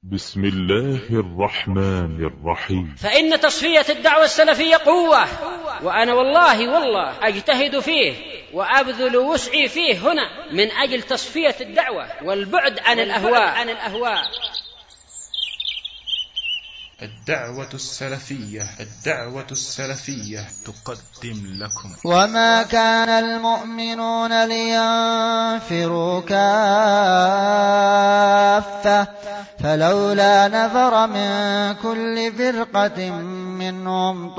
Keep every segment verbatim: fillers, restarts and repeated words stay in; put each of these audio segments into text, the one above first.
بسم الله الرحمن الرحيم. فإن تصفية الدعوة السلفية قوة، وأنا والله والله أجتهد فيه وأبذل وسعي فيه هنا من أجل تصفية الدعوة والبعد عن الأهواء عن الأهواء. الدعوة السلفية الدعوة السلفية تقدم لكم. وما كان المؤمنون لينفروا كافة فلولا نفر من كل فرقة منهم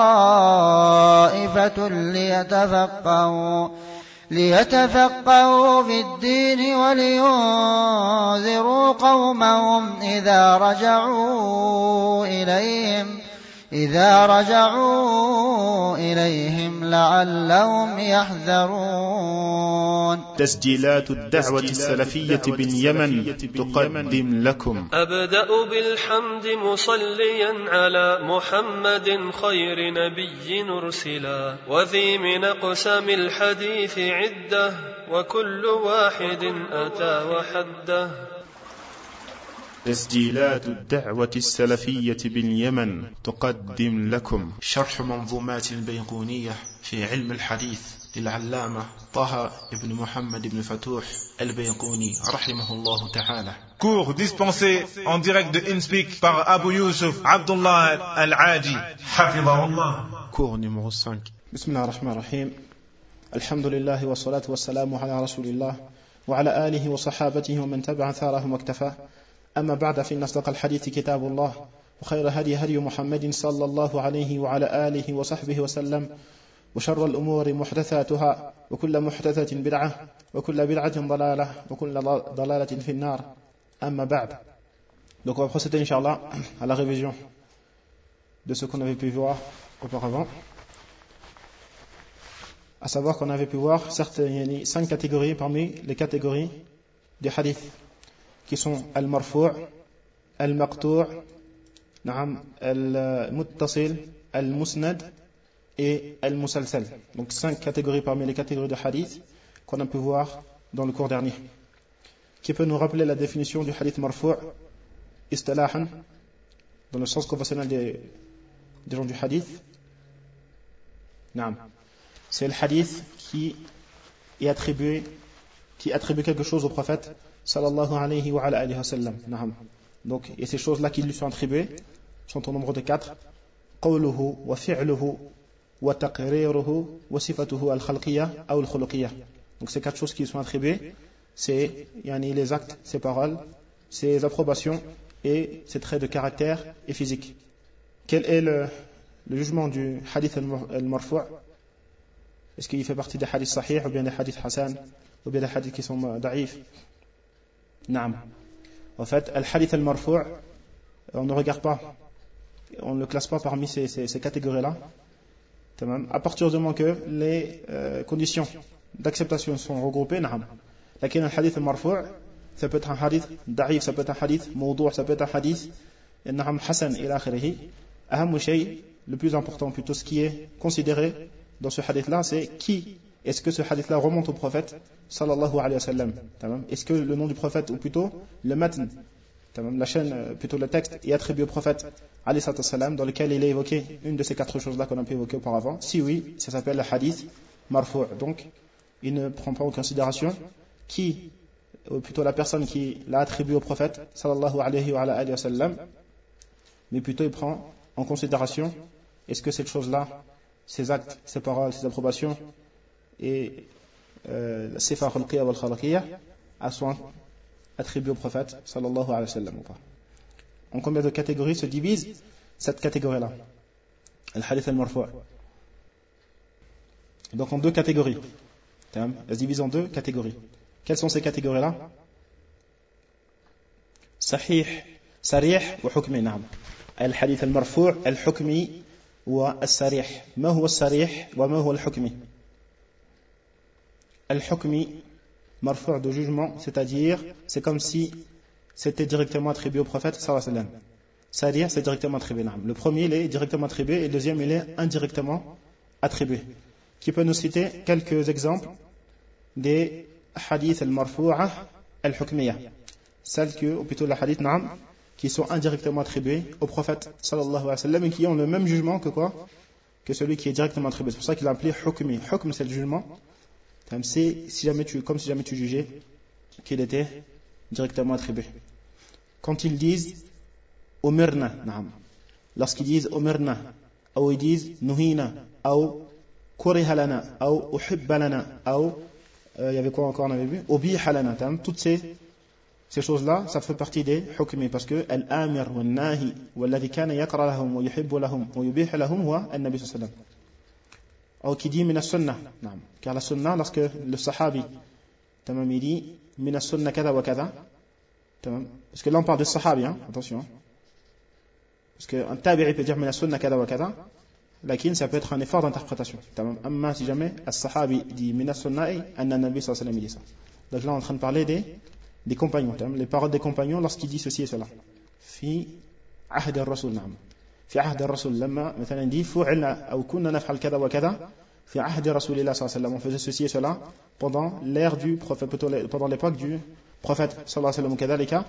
طائفة ليتفقهوا ليتفقهوا في الدين ولينذروا قومهم إذا رجعوا إليهم إذا رجعوا إليهم لعلهم يحذرون. تسجيلات الدعوة السلفية باليمن تقدم لكم. أبدأ بالحمد مصليا على محمد خير نبي أرسلا، وذي من أقسام الحديث عدة وكل واحد أتى وحده. تسجيلات الدعوة السلفية باليمن تقدم لكم شرح منظومات البيقونية في علم الحديث للعلامة طه بن محمد بن فتوح البيقوني رحمه الله تعالى. Cours dispensé en direct de InSpeak par Abu Yusuf Abdullah Al-Aji Hafidahullah. Cours numéro cinq. Bismillah ar-Rahman ar-Rahim. Alhamdulillah wa salatu wa salamu ala rasulillah wa ala alihi wa sahabatihi wa man tabi'a tharahum wa iktafa. أما بعد فإن أصدق الحديث كتاب الله وخير هدي هدي محمد صلى الله عليه وعلى آله وصحبه وسلم وشر الأمور محدثاتها وكل محدثة بدعة وكل بدعة ضلالة وكل ضلالة في النار. أما بعد. Donc on va procéder Inch'Allah à la révision de ce qu'on avait pu voir auparavant. À savoir qu'on avait pu voir certes, il y a cinq catégories parmi les catégories des hadiths, qui sont al-marfu', al-maqtu', al-muttasil, al-musnad et al-musalsal. Donc cinq catégories parmi les catégories de hadith qu'on a pu voir dans le cours dernier. Qui peut nous rappeler la définition du hadith marfu' istalahan, dans le sens conventionnel des, des gens du hadith? Naam. C'est le hadith qui est attribué, qui attribue quelque chose au prophète sallallahu alayhi wa alayhi wa sallam. Donc, et ces choses-là qui lui sont attribuées sont au nombre de quatre. Qawluhu wa fi'luhu wa taqriruhu wa sifatuhu al-khalqiyya ou al-khuluqiyya. Donc, ces quatre choses qui lui sont attribuées, c'est yani, les actes, ses paroles, ses approbations et ses traits de caractère et physique. Quel est le, le jugement du hadith al-marfu'? Est-ce qu'il fait partie des hadiths sahih ou bien des hadiths hasan ou bien des hadiths qui sont da'if? Naam. En fait, al-hadith al-marfu', on ne regarde pas, on ne le classe pas parmi ces, ces, ces catégories-là, à partir du moment que les euh, conditions d'acceptation sont regroupées. Naam. Lakin al-hadith al-marfu', ça peut être un hadith da'if, ça peut être un hadith mawdu', ça peut être un hadith naam hasan ila akhirih. Aham shay, le plus important plutôt, ce qui est considéré dans ce hadith-là, c'est qui est-ce que ce hadith-là remonte au prophète sallallahu alayhi wa sallam? Est-ce que le nom du prophète, ou plutôt le matn, la chaîne, plutôt le texte, est attribué au prophète alayhi wa sallam, dans lequel il est évoqué une de ces quatre choses-là qu'on a pu évoquer auparavant? Si oui, ça s'appelle le hadith marfu'. Donc, il ne prend pas en considération qui, ou plutôt la personne qui l'a attribué au prophète sallallahu alayhi wa sallam, mais plutôt il prend en considération est-ce que cette chose-là, ses actes, ses paroles, ses approbations et euh, la sifa khulqiyya wal khalqiyya sont attribués au prophète sallallahu alayhi wa sallam ou pas. En combien de catégories se divise cette catégorie-là, le hadith al-marfu'? Donc en deux catégories. Elle se divise en deux catégories. Quelles sont ces catégories-là? Sahih, sarih wa hukmi. Naam. Al-hadith al-marfu' al-hukmi wa al-sarih. Ma huwa al-sarih wa ma huwa al-hukmi? Al-hukmi, marfu' de jugement, c'est-à-dire, c'est comme si c'était directement attribué au prophète sallallahu alayhi wa sallam. C'est-à-dire, c'est directement attribué. Le premier, il est directement attribué et le deuxième, il est indirectement attribué. Qui peut nous citer quelques exemples des hadith al-marfu'a al-hukmiyya? Celle que, ou plutôt la hadith, naam, qui sont indirectement attribués au prophète sallallahu alayhi wa sallam et qui ont le même jugement que quoi? Que celui qui est directement attribué. C'est pour ça qu'il a appelé hukmi. Hukm, c'est le jugement. C'est si jamais tu, comme si jamais tu jugeais qu'il était directement attribué. Quand ils disent umirna, lorsqu'ils disent umirna, ou ils disent nuhina, ou kuriha lana, ou uhibba lana, ou il y avait quoi encore on avait vu? Ubiha lana. Toutes ces Ces choses-là, ça fait partie des hukmi, parce que al-amir wa al-nahi wa alladhi kana yaqra lahum wa yuhibbu lahum wa yubih lahum wa an-nabi sallallahu alayhi wa sallam. Ou qui dit min as-sunnah, car la sunnah, lorsque le sahabi, tamam, il dit min as-sunnah kada wa kada, tamam, parce que là on parle de sahabi, hein, attention, parce qu'un tabi'i peut dire min as-sunnah kada wa kada, lakin ça peut être un effort d'interprétation, tamam, amma si jamais as-sahabi dit min as-sunnah, anna an-nabi sallallahu alayhi wa sallam dit ça. Donc là on est en train de parler des des compagnons, les paroles des compagnons lorsqu'ils disent ceci et cela. Fi ahd ar-rasul, na'am. Fi ahd ar-rasul, lamma, مثلا dit fu'ilna ou kunna naf'al kada wa kada, fi ahd rasulillah sallallahu alayhi wa sallam, on faisait ceci et cela pendant l'ère du prophète, plutôt pendant l'époque du prophète sallallahu alayhi wa sallam, kadhalika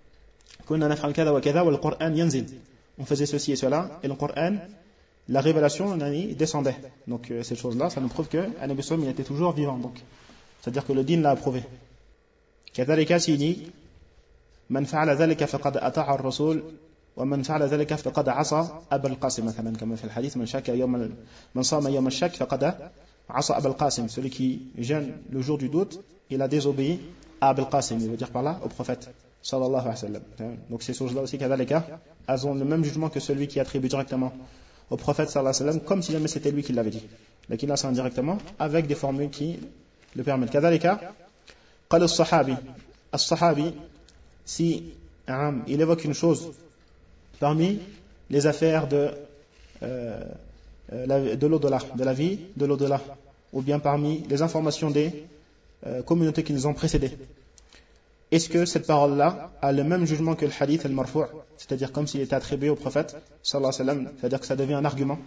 kunna naf'al kada wa kada wal Qur'an yanzil. On faisait ceci et cela et le Coran, la révélation descendait. Donc ces choses-là, ça nous prouve que Nabi sallam il était toujours vivant. Donc c'est-à-dire que le din l'a approuvé. كذلك سيدي من فعل ذلك فقد أطاع الرسول ومن فعل ذلك فقد عصى أبا القاسم مثلا كما في الحديث من شك يوم من صام يوم الشك فقد عصى أبا القاسم. Celui qui jeûne le jour du doute, il a désobéi à Abul Qasim, il veut dire par là au prophète sallallahu alayhi wa sallam. Donc ces choses-là aussi, كذلك, elles ont le même jugement que celui qui attribue directement au prophète sallallahu alayhi wa sallam, comme si jamais c'était lui qui l'avait dit. Donc il a ça indirectement avec des formules qui le permettent. كذلك قال الصحابي الصحابي si um, il évoque une chose parmi les affaires de euh, de l'au-delà, de la vie de l'au-delà, ou bien parmi les informations des euh, communautés qui nous ont précédés, est-ce que cette parole-là a le même jugement que le hadith al-marfu', c'est-à-dire comme s'il était attribué au prophète sallallahu alayhi wa sallam, c'est-à-dire que ça devient un argument?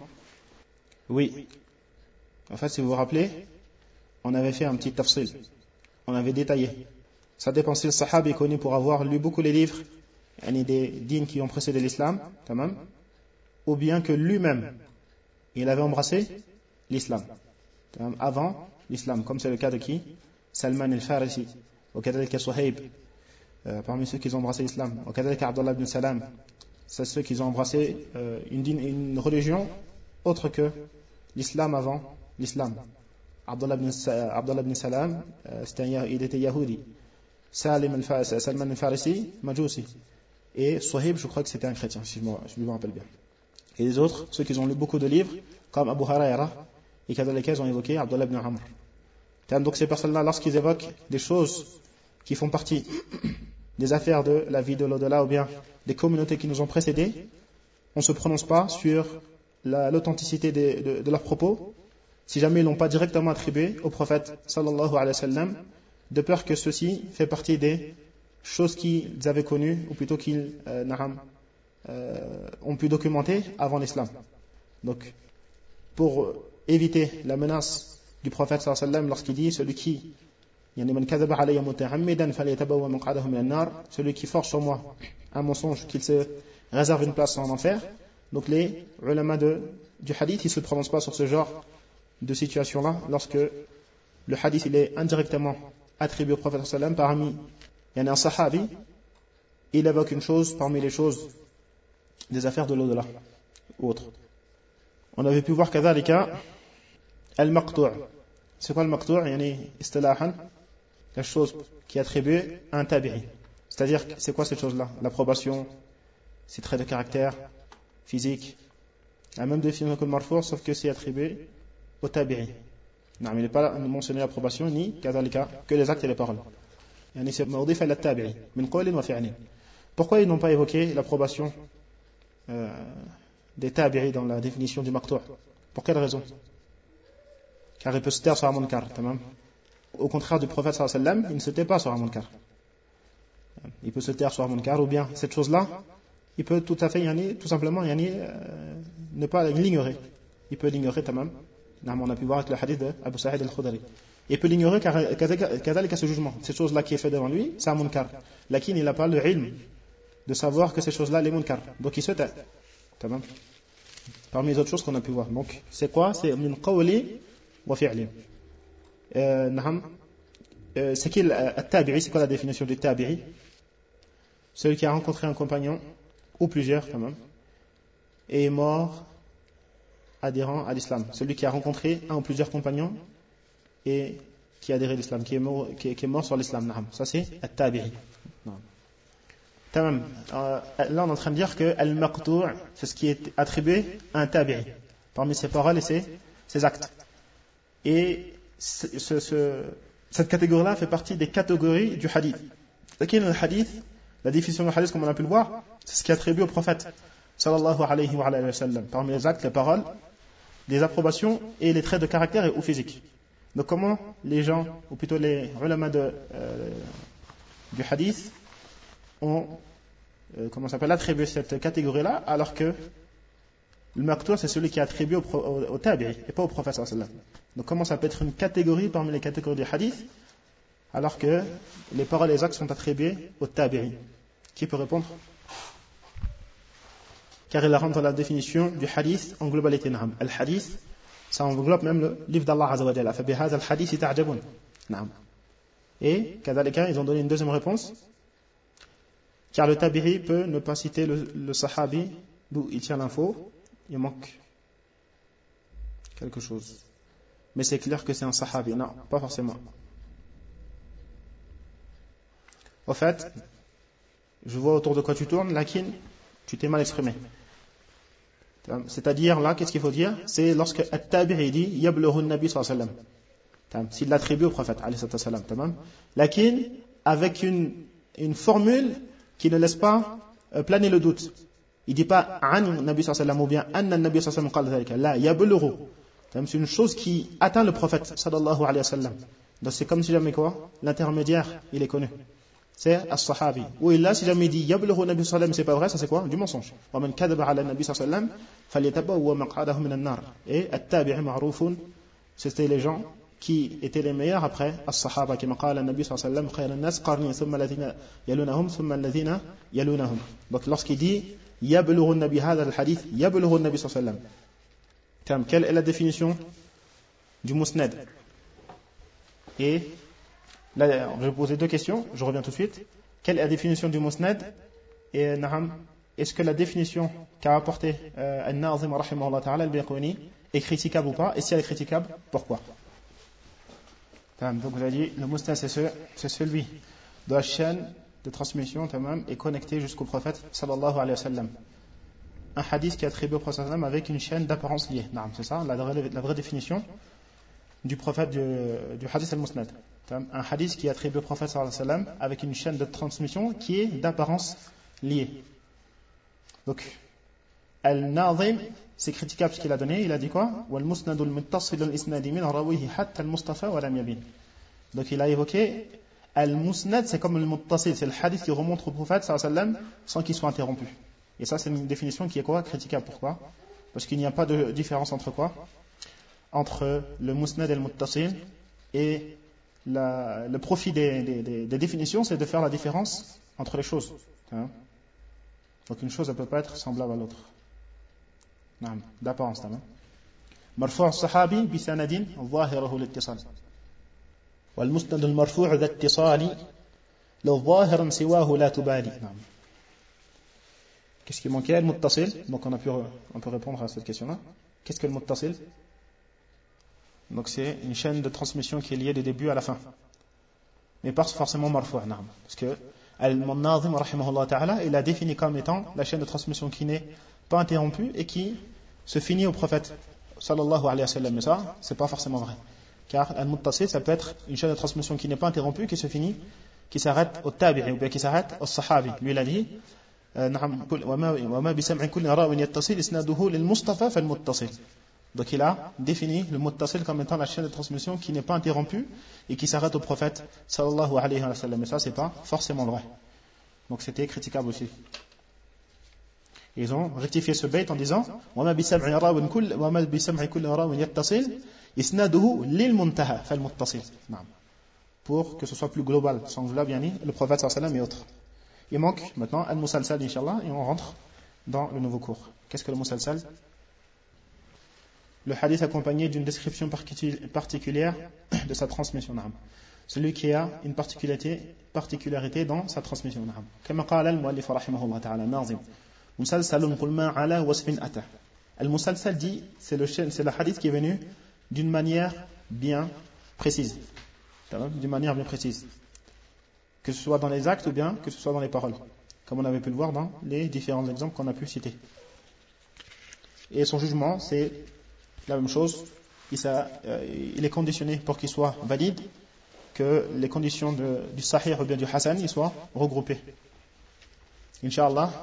Oui. En fait, si vous vous rappelez, on avait fait un petit tafsil. On avait détaillé. Ça dépend si le sahabi est connu pour avoir lu beaucoup les livres des dînes qui ont précédé l'islam, tamam, ou bien que lui-même, il avait embrassé l'islam, tamam, avant l'islam, comme c'est le cas de qui? Salman al-Farisi, ou kadhalika Suhayb, euh, parmi ceux qui ont embrassé l'islam, ou kadhalika Abdullah ibn Salam, c'est ceux qui ont embrassé euh, une, dîne, une religion autre que l'islam avant l'islam. Abdullah ibn, Abdullah ibn Salam, euh, un, il était Yahudi. Salim al Salman al-Farisi, Majousi. Et Suhaib, je crois que c'était un chrétien, si je me, je me rappelle bien. Et les autres, ceux qui ont lu beaucoup de livres, comme Abu Huraira, et qu'à ils ont évoqué Abdullah ibn Amr. Donc ces personnes-là, lorsqu'ils évoquent des choses qui font partie des affaires de la vie de l'au-delà, ou bien des communautés qui nous ont précédés, on ne se prononce pas sur l'authenticité de, de, de leurs propos, si jamais ils n'ont pas directement attribué au prophète sallallahu alayhi wa sallam, de peur que ceci fait partie des choses qu'ils avaient connues, ou plutôt qu'ils euh, euh, ont pu documenter avant l'islam. Donc, pour éviter la menace du prophète sallallahu alayhi wa sallam lorsqu'il dit celui qui celui qui force sur moi un mensonge, qu'il se réserve une place en enfer. Donc les ulama de, du hadith, ils ne se prononcent pas sur ce genre de situation-là, lorsque le hadith il est indirectement attribué au prophète sallam parmi, il y en a un sahabi, il évoque une chose parmi les choses des affaires de l'au-delà ou autre. On avait pu voir kadhalika al-maqtu'. C'est quoi le maqtu'? Yani istilahan, la chose qui est attribuée à un tabi'i. C'est-à-dire, c'est quoi cette chose-là? L'approbation, ses traits de caractère, physique, la même définition que le marfu', sauf que c'est attribué au tabi'i. Non, mais il n'est pas mentionné l'approbation, ni kadhalika, que les actes et les paroles. Yani c'est mawdif ala tabi'i, min qawlin wa fi'lin. Pourquoi ils n'ont pas évoqué l'approbation euh, des tabi'i dans la définition du maqtu'? Pour quelle raison? Car il peut se taire sur un munkar, tamam. Au contraire du prophète sallallahu alayhi wa sallam, il ne se tait pas sur un munkar. Il peut se taire sur un munkar, ou bien cette chose-là, il peut tout à fait, yani, tout simplement, yani, euh, ne pas l'ignorer. Il peut l'ignorer, tamam. On a pu voir avec le hadith d'Abu Sa'id al-Khudri. Il peut l'ignorer car, car ce jugement, cette chose-là qui est faite devant lui, c'est un munkar. Lakin, il n'a pas le ilm de savoir que ces choses-là, les munkar. Donc il se tait. Parmi les autres choses qu'on a pu voir. Donc c'est quoi? C'est min qawli wa fi'li. C'est qui le tabi'i? C'est quoi la définition du tabi'i? Celui qui a rencontré un compagnon, ou plusieurs quand même, et est mort adhérent à l'islam. Celui qui a rencontré un ou plusieurs compagnons et qui a adhéré à l'islam, qui est mort, qui est, qui est mort sur l'islam. Ça c'est at-tabi'i. Tamam. Euh, là on est en train de dire que al-maqtu' c'est ce qui est attribué à un tabi'i, parmi ses paroles et ses, ses actes. Et ce, ce, cette catégorie-là fait partie des catégories du hadith. C'est-à-dire que le hadith, la définition du hadith comme on a pu le voir, c'est ce qui est attribué au prophète sallallahu alayhi wa, alayhi wa sallam, parmi les actes, les paroles, les approbations et les traits de caractère ou physique. Donc comment les gens, ou plutôt les ulama de, euh, du hadith ont euh, comment ça s'appelle, attribué cette catégorie-là, alors que le maqtu' c'est celui qui est attribué au, au, au tabi'i et pas au prophète sallallahu alayhi wa sallam. Donc comment ça peut être une catégorie parmi les catégories du hadith, alors que les paroles et les actes sont attribués au tabi'i? Qui peut répondre? Car il rentre dans la définition du hadith en globalité. Naam. Al-hadith, ça englobe même le livre d'Allah Azza wa Jalla. فَبِهَذَا الْحَدِيثِ تَعْجَبُونَ. Naam. Et, kadhalika, ils ont donné une deuxième réponse. Car le tabi'i peut ne pas citer le, le sahabi d'où il tient l'info. Il manque quelque chose. Mais c'est clair que c'est un sahabi. Non, pas forcément. Au fait, je vois autour de quoi tu tournes, lakin, tu t'es mal exprimé. C'est-à-dire, là, qu'est-ce qu'il faut dire? C'est lorsque At-Tabi'i dit Yablughu Nabi sallallahu alayhi wa sallam. S'il l'attribue au prophète, alayhi sallam. Lakin, avec une, une formule qui ne laisse pas euh, planer le doute. Il ne dit pas An Nabi sallallahu alayhi wa sallam ou bien Anna Nabi sallallahu alayhi wa sallam qala dhalika. La, Yablughu. C'est une chose qui atteint le prophète sallallahu alayhi wa sallam. Donc c'est comme si jamais quoi? L'intermédiaire, il est connu. C'est as-sahabi. Ou là, si jamais il dit Yablughu Nabi sallallahu alayhi wa sallam, c'est pas vrai, ça c'est quoi? Du mensonge. Wa man kadaba ala Nabi sallallahu alayhi wa sallam, falyatabawwa maq'adahu min an-nar. Et at-tabi'i ma'rufun, c'était les gens qui étaient les meilleurs après as-sahaba, qui qala Nabi sallallahu alayhi wa sallam, khayran nas qarni thumma alladhina yalunahum thumma alladhina yalunahum. Donc lorsqu'il dit Yablughu Nabi hadha al-hadith, Yablughu Nabi sallallahu alayhi wa sallam. Quelle est la définition du musnad? Et là, je vais poser deux questions, je reviens tout de suite. Quelle est la définition du musnad? Et naham, est-ce que la définition qu'a apportée euh, An-Nazim rahimahullah ta'ala al-Bayquni est critiquable ou pas? Et si elle est critiquable, pourquoi? Donc vous avez dit, le musnad c'est, ce, c'est celui de la chaîne de transmission tamam, est connecté jusqu'au prophète sallallahu alayhi wa sallam. Un hadith qui est attribué au prophète sallallahu alayhi wa sallam avec une chaîne d'apparence liée. C'est ça, la vraie, la vraie définition du prophète du, du hadith al-musnad. Un hadith qui est attribué au prophète sallallahu alayhi wa sallam avec une chaîne de transmission qui est d'apparence liée. Donc, al-Nazim, c'est critiquable ce qu'il a donné. Il a dit quoi? Wal-musnadul muttasil al-isnadi min rawihi hatta al-mustafa wa lam yabin. Donc il a évoqué al-musnad, c'est comme le muttasil, c'est le hadith qui remonte au prophète sallallahu alayhi wa sallam sans qu'il soit interrompu. Et ça, c'est une définition qui est quoi? Critiquable. Pourquoi? Parce qu'il n'y a pas de différence entre quoi? Entre le musnad et le muttasil. Et la, le profit des, des, des, des définitions, c'est de faire la différence entre les choses. Hein? Donc une chose ne peut pas être semblable à l'autre. D'apparence. مرفوع الصحابي بسند ظاهره الاتصال والمسند المرفوع ذا اتصال لو ظاهرا سواه لا تبالي. Qu'est-ce qui manquait? Le muttasil. Donc on, a pu, on peut répondre à cette question-là. Qu'est-ce que le muttasil? Donc c'est une chaîne de transmission qui est liée du début à la fin. Mais pas forcément marfou'. Parce que Al-Nazim rahimahullah ta'ala, il a défini comme étant la chaîne de transmission qui n'est pas interrompue et qui se finit au prophète sallallahu alayhi wa sallam. Mais ça, c'est pas forcément vrai. Car Al-Muttasil, ça peut être une chaîne de transmission qui n'est pas interrompue, qui se finit, qui s'arrête au tabi'i ou bien qui s'arrête au sahabi. Lui, il a dit وما بسمع كل راو يتصل اسناده للمصطفى فالمتصل. Donc il a défini le muttasil comme étant la chaîne de transmission qui n'est pas interrompue et qui s'arrête au prophète sallallahu alayhi wa sallam. Mais ça, c'est pas forcément vrai. Donc c'était critiquable aussi. Ils ont rectifié ce bait en disant وما بسمع راو كل وما بسمع كل راو يتصل اسناده للمنتهى فالمتصل. Pour que ce soit plus global, semble bien le prophète sallallahu alayhi wa sallam et autres. Il manque maintenant al-musalsal, Inch'Allah, et on rentre dans le nouveau cours. Qu'est-ce que le musalsal? Le hadith accompagné d'une description particulière de sa transmission. Celui qui a une particularité, particularité dans sa transmission. Comme قال المؤلف رحمه الله تعالى ناظم مسلسل قل ما على وصف أتى. Al-musalsal dit, c'est le, c'est le hadith qui est venu d'une manière bien précise. D'une manière bien précise. Que ce soit dans les actes ou bien que ce soit dans les paroles. Comme on avait pu le voir dans les différents exemples qu'on a pu citer. Et son jugement, c'est la même chose. Il, ça, euh, il est conditionné pour qu'il soit valide que les conditions de, du sahih ou bien du hasan ils soient regroupées. Inch'Allah,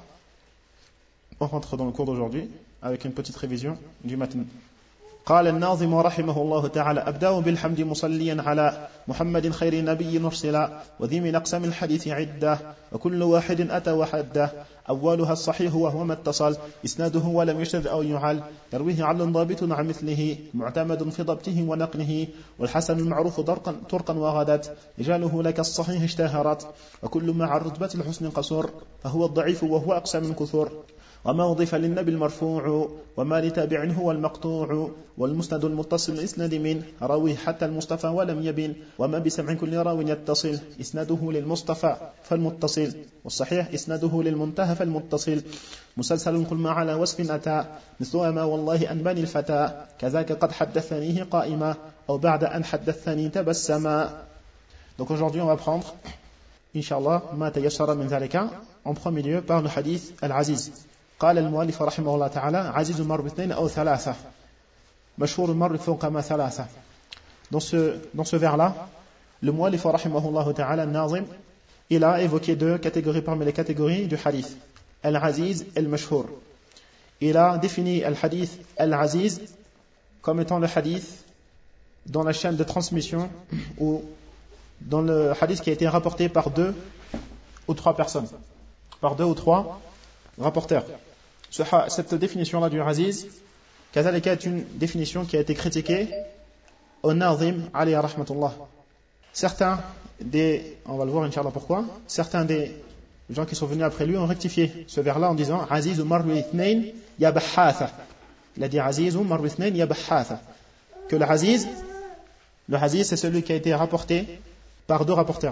on rentre dans le cours d'aujourd'hui avec une petite révision du matin. قال الناظم رحمه الله تعالى أبدأ بالحمد مصليا على محمد خير نبي نرسلا وذي من أقسام الحديث عدة وكل واحد أتى وحده أولها الصحيح وهو ما اتصل إسناده ولم يشذ أو يعل يرويه عدل ضابط عن مثله معتمد في ضبطه ونقله والحسن المعروف طرقا وغدت رجاله لك الصحيح اشتهرت وكل مع الرتبة الحسن قصور فهو الضعيف وهو أقسى من كثور وما أضيف للنبي المرفوع وما لتابع هو المقطوع والمسند المتصل الإسناد من راويه حتى المصطفى ولم يبن وما بسمع كل راو يتصل إسناده للمصطفى فالمتصل والصحيح إسناده للمنتهى فالمتصل مسلسل كل ما على وصف أتى مثل ما والله أنباني الفتى كذاك قد حدثنيه قائما أو بعد أن حدثني تبسما. Donc aujourd'hui on va prendre Inch'Allah ما تيسر من ذلك en premier lieu par le hadith al-Aziz. قال المؤلف رحمه الله تعالى عزيز مر باثنين أو ثلاثة مشهور مر فوق ما ثلاثة. Dans ce, dans ce vers-là, le mu'allif رحمه الله تعالى الناظم, il a évoqué deux catégories parmi les catégories du hadith, al-Aziz et al-Mashhur. Il a défini al-Hadith al-Aziz comme étant le hadith dans la chaîne de transmission ou dans le hadith qui a été rapporté par deux ou trois personnes, par deux ou trois rapporteurs. Ce, cette définition-là du Aziz, Kazalika est une définition qui a été critiquée au Nazim alayhi rahmatullah. Certains des, on va le voir Inch'Allah pourquoi, certains des gens qui sont venus après lui ont rectifié ce vers-là en disant Aziz marwi ithnain ya bahatha. Il a dit Aziz marwi ithnain ya bahatha. Que le Aziz, le Aziz c'est celui qui a été rapporté par deux rapporteurs.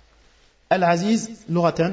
Al-Aziz, l'uratan,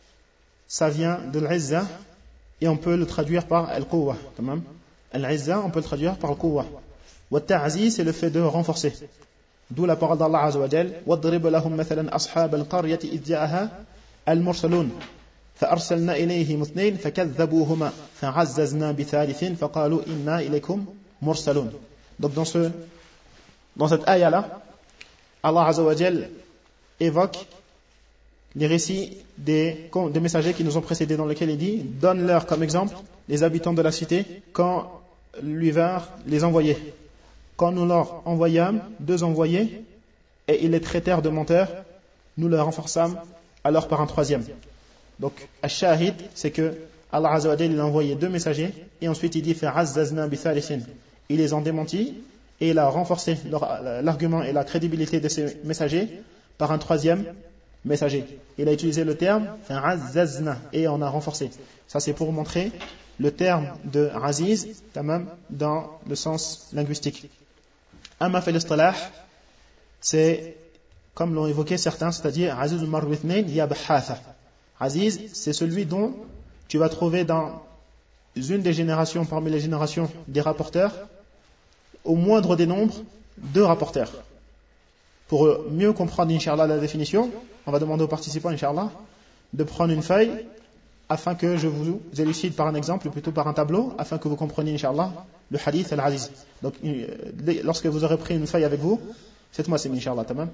ça vient de l'Izza et on peut le traduire par Al-Quwwa. Al-Izza, on peut le traduire par Al-Quwwa. Wa-Ta'ziz, c'est le fait de renforcer. D'où la parole d'Allah Azza wa Jal وَاضْرِبْ لَهُمْ مَثَلًا أَصْحَابَ الْقَرْيَةِ إِذْ جَاءَهَا الْمُرْسَلُونَ فَأَرْسَلْنَا إِلَيْهِمُ اثْنَيْنِ فَكَذَّبُوهُمَا فَعَزَّزْنَا بِثَالِثٍ فَقَالُوا إِنَّا إِلَيْكُمْ مُرْسَلُونَ. Donc dans ce dans cette ayah-là, Allah Azza wa Jal évoque les récits des, des messagers qui nous ont précédés, dans lesquels il dit donne-leur comme exemple les habitants de la cité quand lui vinrent les envoyés. Quand nous leur envoyâmes deux envoyés et ils les traitèrent de menteurs, nous leur renforçâmes alors par un troisième. Donc, al-shahid, c'est que Allah Azza wa Jalla il a envoyé deux messagers et ensuite il dit fa'azzazna bi thalithin. Il les a démentis et il a renforcé leur, l'argument et la crédibilité de ces messagers par un troisième messager. Il a utilisé le terme fa'azzazna et on a renforcé. Ça c'est pour montrer le terme de aziz dans le sens linguistique. Amma fil istilah, c'est comme l'ont évoqué certains, c'est-à-dire aziz marwi ithnain ya bahatha. Aziz, c'est celui dont tu vas trouver dans une des générations, parmi les générations des rapporteurs, au moindre des nombres, deux rapporteurs. Pour mieux comprendre, Inch'Allah, la définition, on va demander aux participants, Inch'Allah, de prendre une feuille afin que je vous élucide par un exemple, ou plutôt par un tableau, afin que vous compreniez, Inch'Allah, le hadith al-Aziz. Donc, lorsque vous aurez pris une feuille avec vous, faites-moi signe, Inch'Allah, tamam.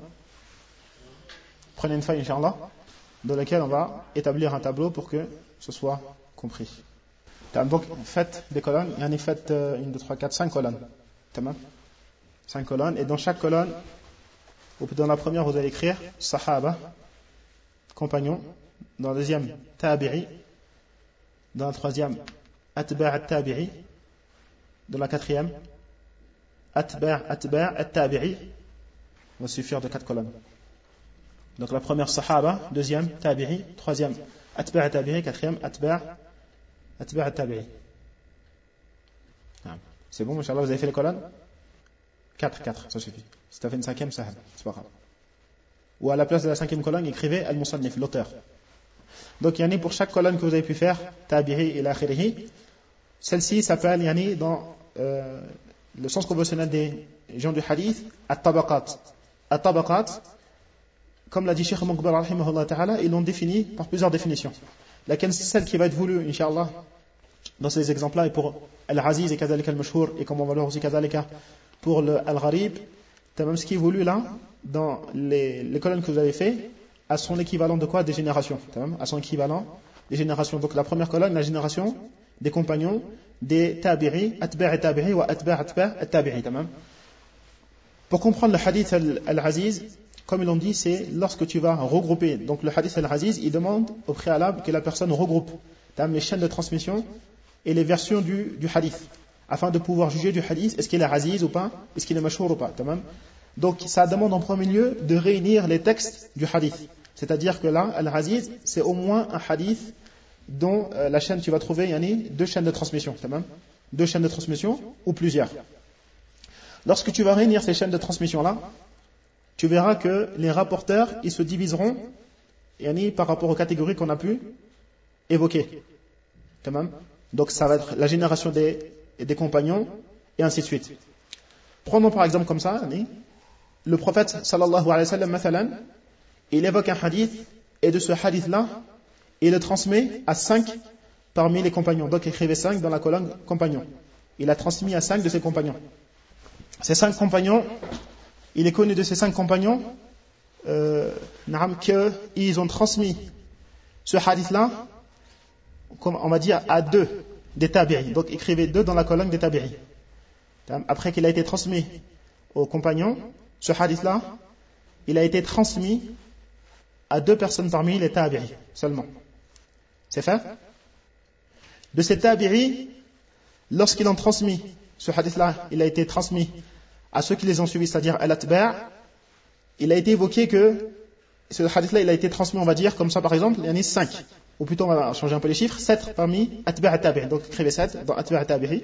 Prenez une feuille, Inch'Allah, dans laquelle on va établir un tableau pour que ce soit compris. Donc, faites des colonnes, il y en a fait une, deux, trois, quatre, cinq colonnes. Tamam. Cinq colonnes, et dans chaque colonne, dans la première, vous allez écrire Sahaba, compagnon. Dans la deuxième, Tabi'i. Dans la troisième, Atba' at-Tabi'i. Dans la quatrième, Atba' Atba' at-Tabi'i. Va suffire de quatre colonnes. Donc la première, Sahaba. Deuxième, Tabi'i. Troisième, Atba' tabi'i, quatrième, Atba' Atba' tabi'i. C'est bon, Inch'Allah, vous avez fait les colonnes? quatre, quatre, ça suffit. Si tu as fait une cinquième, ça c'est pas grave. Ou à la place de la cinquième colonne, écrivez Al-Musannif, l'auteur. Donc, yani, pour chaque colonne que vous avez pu faire, tabi'i et l'akhirihi, celle-ci s'appelle, yani, dans euh, le sens conventionnel des gens du hadith, at-tabaqat. At-tabaqat, comme l'a dit Cheikh Mokbar, rahimahullah ta'ala, ils l'ont défini par plusieurs définitions. Laquelle, celle qui va être voulue, Inch'Allah, dans ces exemples-là, et pour Al-Aziz et Kadhalika Al-Mashhur, et comme on va voir aussi Kadhalika pour le Al-Gharib, même ce qui est voulu là, dans les, les colonnes que vous avez fait, à son équivalent de quoi? Des générations. À son équivalent des générations. Donc la première colonne, la génération des compagnons, des tabi'i, atba' et tabi'i, ou atba' atba' et tabi'i. Pour comprendre le hadith Al-Aziz, comme ils l'ont dit, c'est lorsque tu vas regrouper. Donc le hadith Al-Aziz, il demande au préalable que la personne regroupe les chaînes de transmission et les versions du, du hadith, afin de pouvoir juger du hadith, est-ce qu'il est aziz ou pas, est-ce qu'il est mashhour ou pas. Donc ça demande en premier lieu de réunir les textes du hadith. C'est-à-dire que là, al-aziz, c'est au moins un hadith dont euh, la chaîne, tu vas trouver yani, deux chaînes de transmission. Deux chaînes de transmission ou plusieurs. Lorsque tu vas réunir ces chaînes de transmission-là, tu verras que les rapporteurs, ils se diviseront yani, par rapport aux catégories qu'on a pu évoquer. Donc ça va être la génération des, des compagnons et ainsi de suite. Prenons par exemple comme ça, le prophète sallallahu alayhi wa sallam, mathalan, il évoque un hadith et de ce hadith-là, il le transmet à cinq parmi les compagnons. Donc il écrivait cinq dans la colonne compagnons. Il a transmis à cinq de ses compagnons. Ces cinq compagnons, il est connu de ces cinq compagnons euh, qu'ils ont transmis ce hadith-là, comme on va dire, à deux des tabi'i. Donc écrivez deux dans la colonne des tabi'i. Après qu'il a été transmis aux compagnons, ce hadith-là, il a été transmis à deux personnes parmi les tabi'i seulement. C'est fait? De ces tabi'i, lorsqu'ils ont transmis, ce hadith-là, il a été transmis à ceux qui les ont suivis, c'est-à-dire à l'atba', il a été évoqué que ce hadith-là, il a été transmis, on va dire, comme ça par exemple, il y en a cinq. Ou plutôt, on va changer un peu les chiffres, sept parmi atba' tabi'i. Donc écrivez sept dans atba' tabi'i.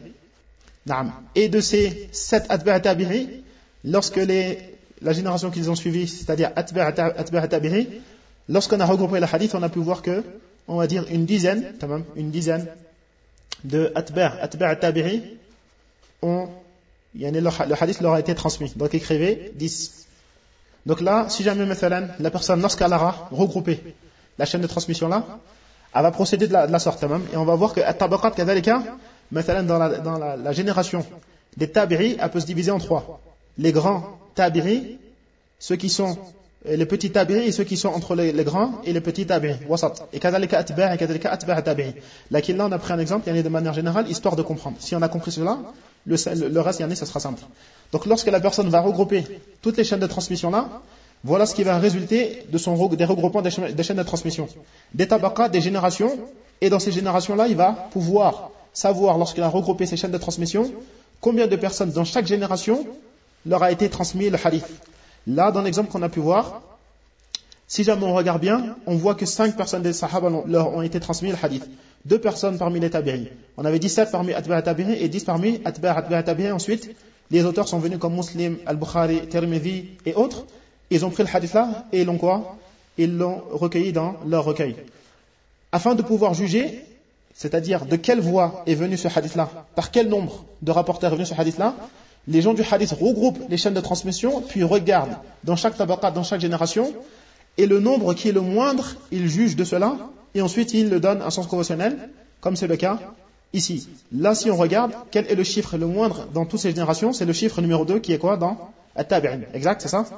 Et de ces sept atba' tabi'i, lorsque les, la génération qu'ils ont suivi, c'est-à-dire atba' tabi'i, lorsqu'on a regroupé le hadith, on a pu voir que, on va dire une dizaine, une dizaine de atba' atba' tabi'i ont, le hadith leur a été transmis. Donc écrivez dix. Donc là, si jamais mathalan, la personne, lorsqu'elle aura regroupé la chaîne de transmission là, elle va procéder de la, de la sorte même, et on va voir que at-tabaqat kadhalika, mathalan dans la, dans la, la génération des tabi'i, elle peut se diviser en trois. Les grands tabi'i, ceux qui sont les petits tabi'i et ceux qui sont entre les, les grands et les petits tabi'i, wasat. Et kadhalika atba' et kadhalika atba' tabi'i. Là, là, on a pris un exemple, il y en a de manière générale, histoire de comprendre. Si on a compris cela, le, le reste, il y en a, ça sera simple. Donc lorsque la personne va regrouper toutes les chaînes de transmission là, voilà ce qui va résulter de son, des regroupements des chaînes, des chaînes de transmission. Des tabaqas, des générations, et dans ces générations-là, il va pouvoir savoir, lorsqu'il a regroupé ces chaînes de transmission, combien de personnes dans chaque génération leur a été transmis le hadith. Là, dans l'exemple qu'on a pu voir, si jamais on regarde bien, on voit que cinq personnes des sahaba leur ont été transmis le hadith. Deux personnes parmi les tabi'i. On avait dix-sept parmi atba' tabi'i et dix parmi atba' atba' tabi'i. Ensuite, les auteurs sont venus comme Muslim, Al-Bukhari, Tirmidhi et autres. Ils ont pris le hadith là et ils l'ont quoi? Ils l'ont recueilli dans leur recueil. Afin de pouvoir juger, c'est-à-dire de quelle voie est venu ce hadith là, par quel nombre de rapporteurs est venu ce hadith là, les gens du hadith regroupent les chaînes de transmission, puis regardent dans chaque tabaqat, dans chaque génération, et le nombre qui est le moindre, ils jugent de cela, et ensuite ils le donnent un sens conventionnel, comme c'est le cas ici. Là, si on regarde, quel est le chiffre le moindre dans toutes ces générations? C'est le chiffre numéro deux qui est quoi dans at-tabi'in. Exact, c'est ça?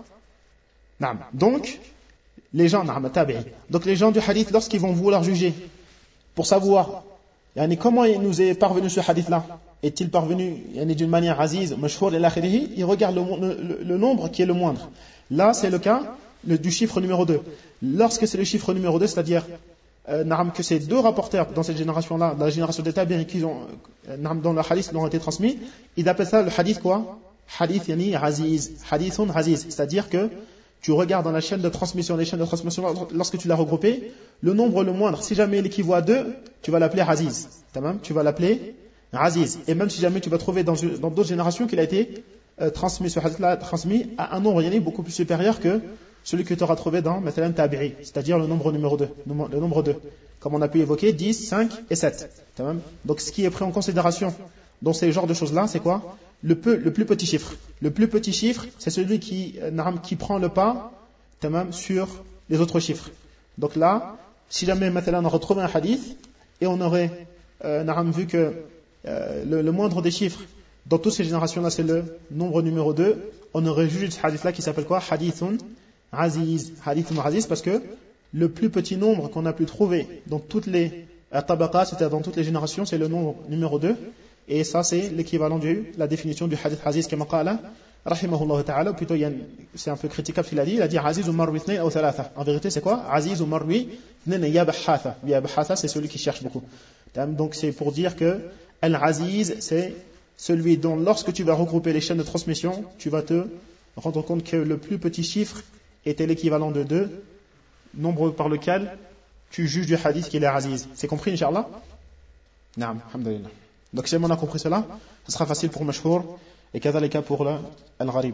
Donc, les gens, donc les gens du hadith, lorsqu'ils vont vouloir juger, pour savoir yani, comment il nous est parvenu ce hadith-là, est-il parvenu yani, d'une manière aziz, mashhour et l'akhirihi, ils regardent le, le, le nombre qui est le moindre. Là, c'est le cas le, du chiffre numéro deux. Lorsque c'est le chiffre numéro deux, c'est-à-dire euh, que ces deux rapporteurs dans cette génération-là, dans la génération des tabi'in qui ont, euh, dans le hadith, l'ont été transmis, ils appellent ça le hadith quoi? Hadith yani aziz, hadithun aziz, c'est-à-dire que tu regardes dans la chaîne de transmission, les chaînes de transmission, lorsque tu l'as regroupé, le nombre le moindre, si jamais il équivaut à deux, tu vas l'appeler Aziz. Tu vas l'appeler Aziz. Et même si jamais tu vas trouver dans d'autres générations qu'il a été euh, transmis, ce hadith-là transmis à un nombre yani, beaucoup plus supérieur que celui que tu auras trouvé dans Mathalan Tabi'i, c'est-à-dire le nombre numéro deux, le nombre deux. Comme on a pu évoquer, dix, cinq et sept. Donc ce qui est pris en considération dans ces genres de choses-là, c'est quoi? Le, peu, le plus petit chiffre. Le plus petit chiffre, c'est celui qui, euh, qui prend le pas sur les autres chiffres. Donc là, si jamais maintenant on retrouve un hadith et on aurait euh, vu que euh, le, le moindre des chiffres dans toutes ces générations-là, c'est le nombre numéro deux, on aurait jugé ce hadith-là qui s'appelle quoi? Hadithun Aziz. Hadithun Aziz, parce que le plus petit nombre qu'on a pu trouver dans toutes les tabaqas, c'est-à-dire dans toutes les générations, c'est le nombre numéro deux. Et ça, c'est l'équivalent de la définition du hadith Aziz, comme qala, rahimahullah ta'ala, ou plutôt, c'est un peu critiquable ce qu'il a dit, il a dit Aziz ou marwi thnayn ou thalatha. En vérité, c'est quoi? Aziz ou marwi thnayn ya bahatha. Ya bahatha, c'est celui qui cherche beaucoup. Donc, c'est pour dire que Al-Aziz, c'est celui dont, lorsque tu vas regrouper les chaînes de transmission, tu vas te rendre compte que le plus petit chiffre était l'équivalent de deux, nombre par lequel tu juges du hadith qu'il est Aziz. C'est compris, Inch'Allah? Naam, alhamdulillah. Donc si on a compris cela, ce sera facile pour Mashhour et kadhalika pour le Al-Gharib.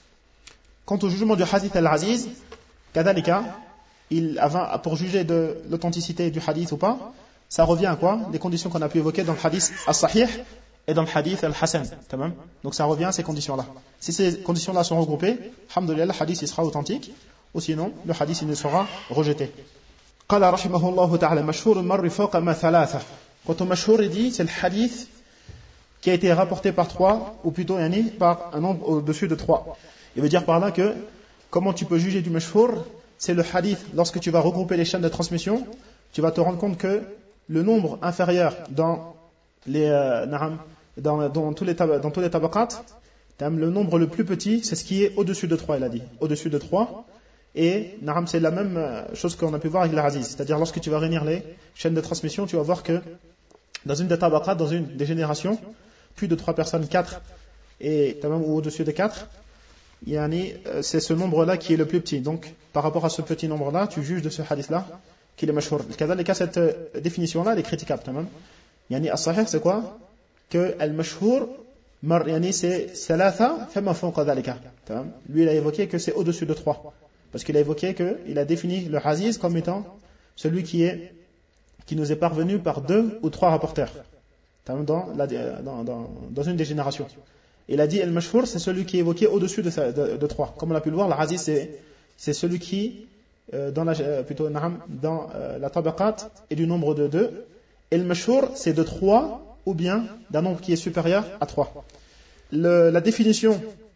Quant au jugement du hadith Al-Aziz, kadhalika, il avant, pour juger de l'authenticité du hadith ou pas, ça revient à quoi? Les conditions qu'on a pu évoquer dans le hadith As-Sahih et dans le hadith Al-Hasan. Donc ça revient à ces conditions-là. Si ces conditions-là sont regroupées, alhamdulillah, le hadith il sera authentique, ou sinon, le hadith il ne sera rejeté. قال رحمه الله تعالى مشهور المر فوق ما ثلاثة. Quant au mashhour, il dit, c'est le hadith qui a été rapporté par trois, ou plutôt yani, par un nombre au-dessus de trois. Il veut dire par là que, comment tu peux juger du mashhour? C'est le hadith, lorsque tu vas regrouper les chaînes de transmission, tu vas te rendre compte que le nombre inférieur dans les, euh, dans, dans tous les, dans tous les tabaqat, le nombre le plus petit, c'est ce qui est au-dessus de trois, il a dit. Au-dessus de trois. Et c'est la même chose qu'on a pu voir avec l'Aziz. C'est-à-dire, lorsque tu vas réunir les chaînes de transmission, tu vas voir que dans une des tabaqat, dans une des générations, plus de trois personnes, quatre, et ou au-dessus de quatre, c'est ce nombre-là qui est le plus petit. Donc, par rapport à ce petit nombre-là, tu juges de ce hadith-là qu'il est mashhour. Kadhalika, cette définition-là, elle est critiquable. Yani, as-sahih, c'est quoi? Que al-mashhour, c'est thalatha, fama fawqa dhalika. Lui, il a évoqué que c'est au-dessus de trois. Parce qu'il a évoqué qu'il a défini le Aziz comme étant celui qui est qui nous est parvenu par deux ou trois rapporteurs dans, la, dans, dans, dans une des générations. Il a dit El-Mashhour, c'est celui qui est évoqué au-dessus de, de, de trois. Comme on a pu le voir, l'Aziz, c'est, c'est celui qui, euh, dans la, plutôt, dans euh, la tabaqat, est du nombre de deux. Et El-Mashhour, c'est de trois ou bien d'un nombre qui est supérieur à trois. Le, la définition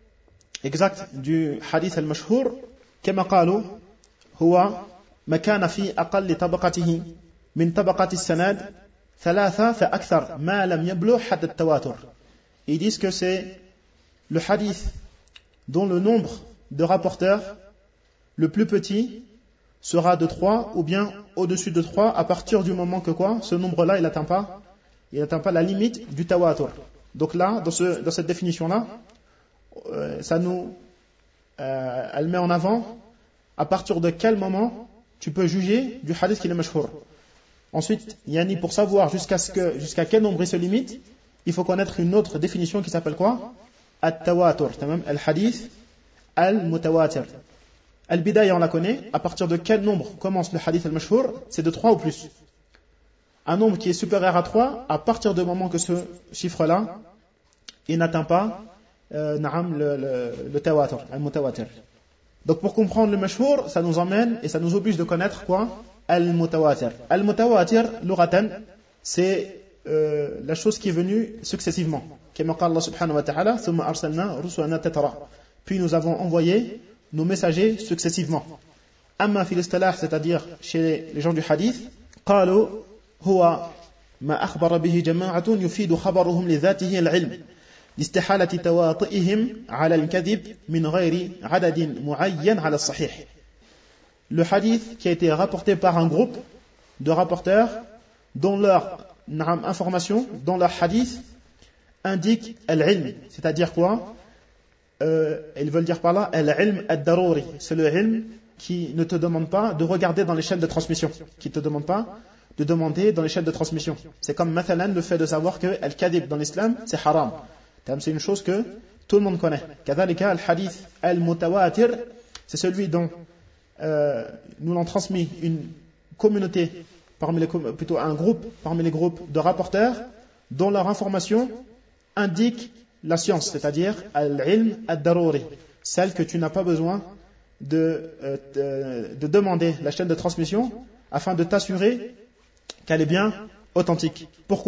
exacte du hadith El-Mashhour, كما قالوا هو ما كان في أقل طبقته من طبقة السند ثلاثة فأكثر ما لم يبلغ حد التواتر. Ils disent que c'est le hadith dont le nombre de rapporteurs le plus petit sera de trois ou bien au-dessus de trois à partir du moment que quoi, ce nombre-là il n'atteint pas, il n'atteint pas la limite du tawatur. Donc là, dans, ce, dans cette définition-là, euh, ça nous Euh, elle met en avant à partir de quel moment tu peux juger du hadith qui est mashhour. Ensuite, yani pour savoir jusqu'à ce que jusqu'à quel nombre il se limite, il faut connaître une autre définition qui s'appelle quoi? At-tawatur, tamam, al-hadith al-mutawatir. Al-bidaya, on la connaît. À partir de quel nombre commence le hadith al-mashhour? C'est de trois ou plus. Un nombre qui est supérieur à trois, à partir du moment que ce chiffre-là, il n'atteint pas Euh, le, le, le tawatur, al-mutawatir. Donc pour comprendre le mashhour, ça nous emmène et ça nous oblige de connaître quoi? Al-mutawatir. Al-mutawatir, l'uratan, c'est euh, la chose qui est venue successivement. Comme dit Allah subhanahu wa ta'ala, thumma arsalna rusulana tatara. Puis nous avons envoyé nos messagers successivement. Amma fil istilah, c'est-à-dire chez les gens du hadith, qalu huwa ma akhbara bihi jama'atun yufidu khabaruhum li dhatihi al-ilm. لاستحالة تواطئهم على الكذب من غير عدد معين على الصحيح. Le hadith qui a été rapporté par un groupe de rapporteurs dont leur information, dont leur hadith indique al-ilm, c'est-à-dire quoi? euh, ils veulent dire par là al-ilm ad-daruri, c'est le ilm qui ne te demande pas de regarder dans les chaînes de transmission, qui ne te demande pas de demander dans les chaînes de transmission. C'est comme mathalan le fait de savoir que al-kadhib dans l'islam c'est haram. C'est une chose que tout le monde connaît. Kadhalika al-hadith al-mutawatir, c'est celui dont euh, nous l'ont transmis une communauté, parmi les, plutôt un groupe parmi les groupes de rapporteurs dont leur information indique la science, c'est-à-dire al-ilm ad-daruri, celle que tu n'as pas besoin de, euh, de, de demander la chaîne de transmission afin de t'assurer qu'elle est bien authentique. Pourquoi ?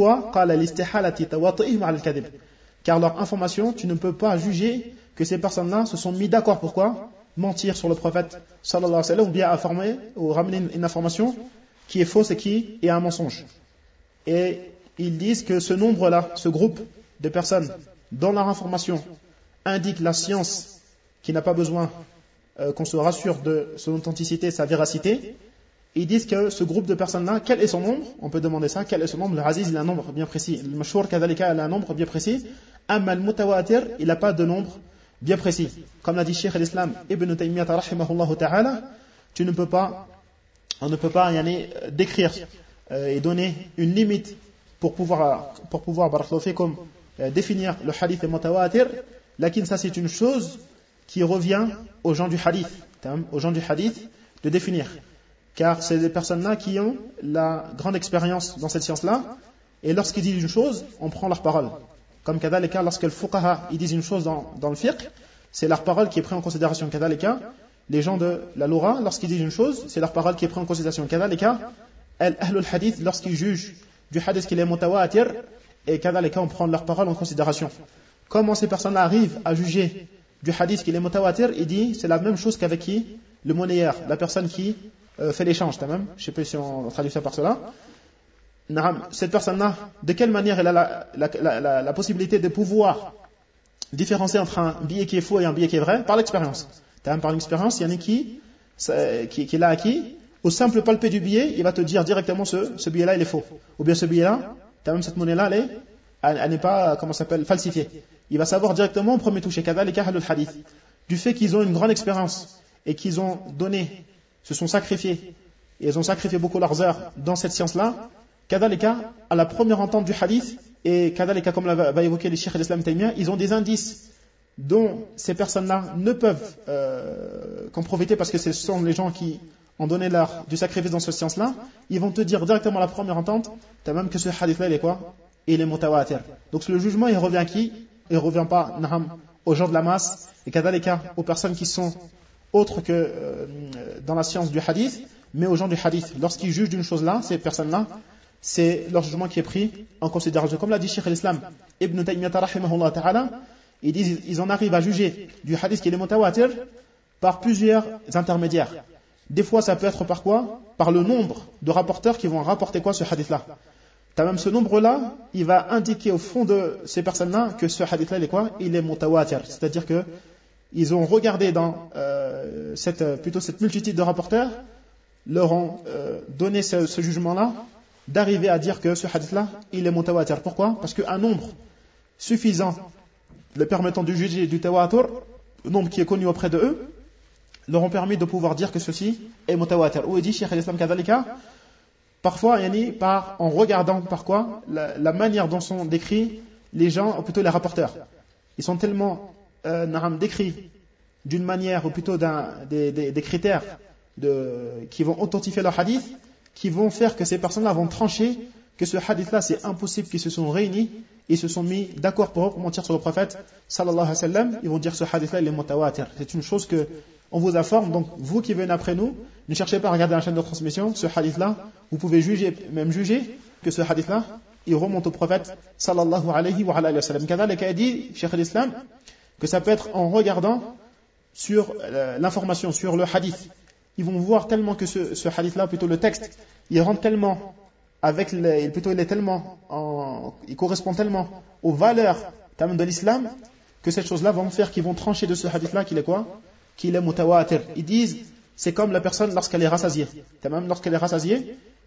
Car leur information, tu ne peux pas juger que ces personnes-là se sont mis d'accord. Pourquoi ? Mentir sur le prophète sallallahu alayhi wa sallam, ou bien informer ou ramener une information qui est fausse et qui est un mensonge. Et ils disent que ce nombre-là, ce groupe de personnes dont leur information indique la science qui n'a pas besoin euh, qu'on se rassure de son authenticité, sa véracité, ils disent que ce groupe de personnes-là, quel est son nombre ? On peut demander ça, quel est son nombre ? Le Aziz, il a un nombre bien précis. Le Mashhur, kadhalika, il a un nombre bien précis. Amma al-mutawatir, il n'a pas de nombre bien précis. Comme l'a dit Cheikh al-Islam Ibn Taymiyyah rahimahullah ta'ala, tu ne peux pas, on ne peut pas y aller décrire euh, et donner une limite pour pouvoir, pour pouvoir, barakallahu fikum, euh, définir le hadith mutawatir. Lakin ça c'est une chose qui revient aux gens du hadith, aux gens du hadith de définir. Car c'est des personnes-là qui ont la grande expérience dans cette science-là, et lorsqu'ils disent une chose, on prend leur parole. Comme kadhalika, lorsque le fuqaha ils disent une chose dans, dans le fiqh, c'est leur parole qui est prise en considération. Kadhalika, les gens de la Lora, lorsqu'ils disent une chose, c'est leur parole qui est prise en considération. Kadhalika, al-ahlul hadith, lorsqu'ils jugent du hadith qu'il est mutawatir, et kadhalika, on prend leur parole en considération. Comment ces personnes-là arrivent à juger du hadith qu'il est mutawatir, il dit, c'est la même chose qu'avec qui ? Le monnayeur, la personne qui Euh, fait l'échange, je ne sais pas si on traduit ça par cela. Cette personne-là, de quelle manière elle a la, la, la, la, la possibilité de pouvoir différencier entre un billet qui est faux et un billet qui est vrai ? Par l'expérience. Par l'expérience, il y en a qui, qui, qui l'a acquis, au simple palpé du billet, il va te dire directement ce, ce billet-là, il est faux. Ou bien ce billet-là, même cette monnaie-là, elle, elle, elle n'est pas, comment ça s'appelle, falsifiée. Il va savoir directement au premier toucher. Kadhalika ahlul hadith. Du fait qu'ils ont une grande expérience et qu'ils ont donné, se sont sacrifiés, et ils ont sacrifié beaucoup leurs heures dans cette science-là, kadhalika, à la première entente du hadith, et kadhalika, comme va évoquer les Cheikh al-Islam Taymiyyah, ils ont des indices dont ces personnes-là ne peuvent euh, qu'en profiter, parce que ce sont les gens qui ont donné leur, du sacrifice dans cette science-là. Ils vont te dire directement à la première entente, t'as même que ce hadith-là, il est quoi ? Il est mutawatir. Donc le jugement, il revient à qui ? Il ne revient pas, naham, aux gens de la masse, et kadhalika, aux personnes qui sont autre que euh, dans la science du hadith, mais aux gens du hadith. Lorsqu'ils jugent d'une chose-là, ces personnes-là, c'est leur jugement qui est pris en considération. Comme l'a dit Cheikh al-Islam Ibn Taymiyyah rahimahullah ta'ala, ils disent, ils en arrivent à juger du hadith qui est mutawatir par plusieurs intermédiaires. Des fois, ça peut être par quoi ? Par le nombre de rapporteurs qui vont rapporter quoi, ce hadith-là. T'as même ce nombre-là, il va indiquer au fond de ces personnes-là que ce hadith-là, il est quoi ? Il est mutawatir. C'est-à-dire que ils ont regardé dans euh, cette, plutôt cette multitude de rapporteurs, leur ont euh, donné ce, ce jugement-là, d'arriver à dire que ce hadith-là, il est mutawatir. Pourquoi ? Parce qu'un nombre suffisant, le permettant de juger du tawatur, le nombre qui est connu auprès de eux, leur ont permis de pouvoir dire que ceci est mutawatir. Ou il dit, Cheikh al-Islam kadhalika, parfois, yani, par, en regardant par quoi la, la manière dont sont décrits les gens, ou plutôt les rapporteurs. Ils sont tellement Euh, décrit d'une manière, ou plutôt d'un, des, des, des critères de, qui vont authentifier leur hadith, qui vont faire que ces personnes-là vont trancher que ce hadith-là, c'est impossible qu'ils se sont réunis et se sont mis d'accord pour, pour mentir sur le prophète sallallahu alayhi wa sallam. Ils vont dire ce hadith-là, il est mutawatir. C'est une chose que on vous informe. Donc vous qui venez après nous, ne cherchez pas à regarder la chaîne de transmission. Ce hadith-là, vous pouvez juger, même juger que ce hadith-là, il remonte au prophète sallallahu alayhi wa sallam. Kadhalika a dit Cheikh al-Islam que ça peut être en regardant sur euh, l'information, sur le hadith. Ils vont voir tellement que ce, ce hadith-là, plutôt le texte, il rentre tellement avec les, plutôt il est tellement en, il correspond tellement aux valeurs de l'islam, que cette chose-là va faire qu'ils vont trancher de ce hadith-là qu'il est quoi ? Qu'il est mutawatir. Ils disent, c'est comme la personne lorsqu'elle est rassasiée. Même lorsqu'elle est rassasiée,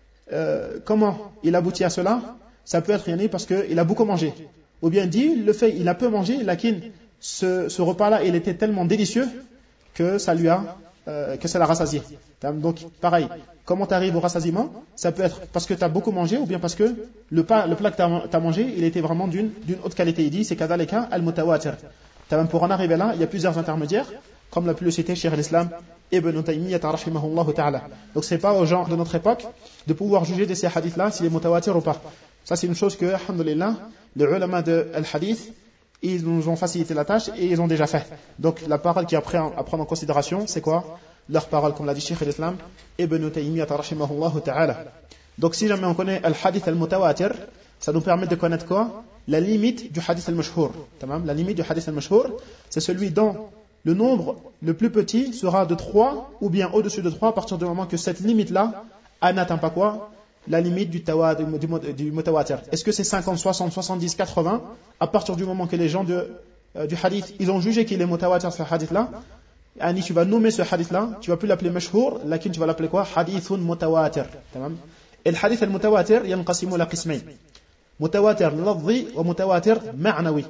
euh, comment il aboutit à cela ? Ça peut être yani, parce qu'il a beaucoup mangé. Ou bien dit, le fait, il a peu mangé, lakin, ce, ce repas-là, il était tellement délicieux que ça lui a, euh, que ça l'a rassasié. Donc, pareil, comment tu arrives au rassasiement? Ça peut être parce que tu as beaucoup mangé ou bien parce que le, pas, le plat que tu as mangé, il était vraiment d'une haute qualité. Il dit, c'est kadhalika al-mutawatir. Pour en arriver là, il y a plusieurs intermédiaires, comme l'a pu le citer Cheikh al-Islam Ibn Taymiyyah rahimahullah ta'ala. Donc c'est pas aux gens de notre époque de pouvoir juger de ces hadiths-là s'il est mutawatir ou pas. Ça c'est une chose que, alhamdulillah, les ulama de al-hadith, ils nous ont facilité la tâche et ils ont déjà fait. Donc la parole qui est à prendre en considération, c'est quoi? Leur parole, comme l'a dit Cheikh al-Islam Ibn Taymiyyah rahimahullah ta'ala. Donc si jamais on connaît al-hadith al-mutawatir, ça nous permet de connaître quoi? La limite du hadith al-mashhur. La limite du hadith al-mashhur, c'est celui dont le nombre le plus petit sera de trois ou bien au-dessus de trois à partir du moment que cette limite-là n'atteint pas quoi? La limite du, tawa, du, du, du mutawatir. Est-ce que c'est cinquante, soixante, soixante-dix, quatre-vingts? À partir du moment que les gens de, euh, du hadith, ils ont jugé qu'il est mutawatir ce hadith-là, Ani, tu vas nommer ce hadith-là, tu vas plus l'appeler mashhur, lakin tu vas l'appeler quoi? Hadithun mutawatir. Et le hadith al-mutawatir, yanqasimu la qismayn. Mutawatir lafzi wa mutawatir ma'nawi.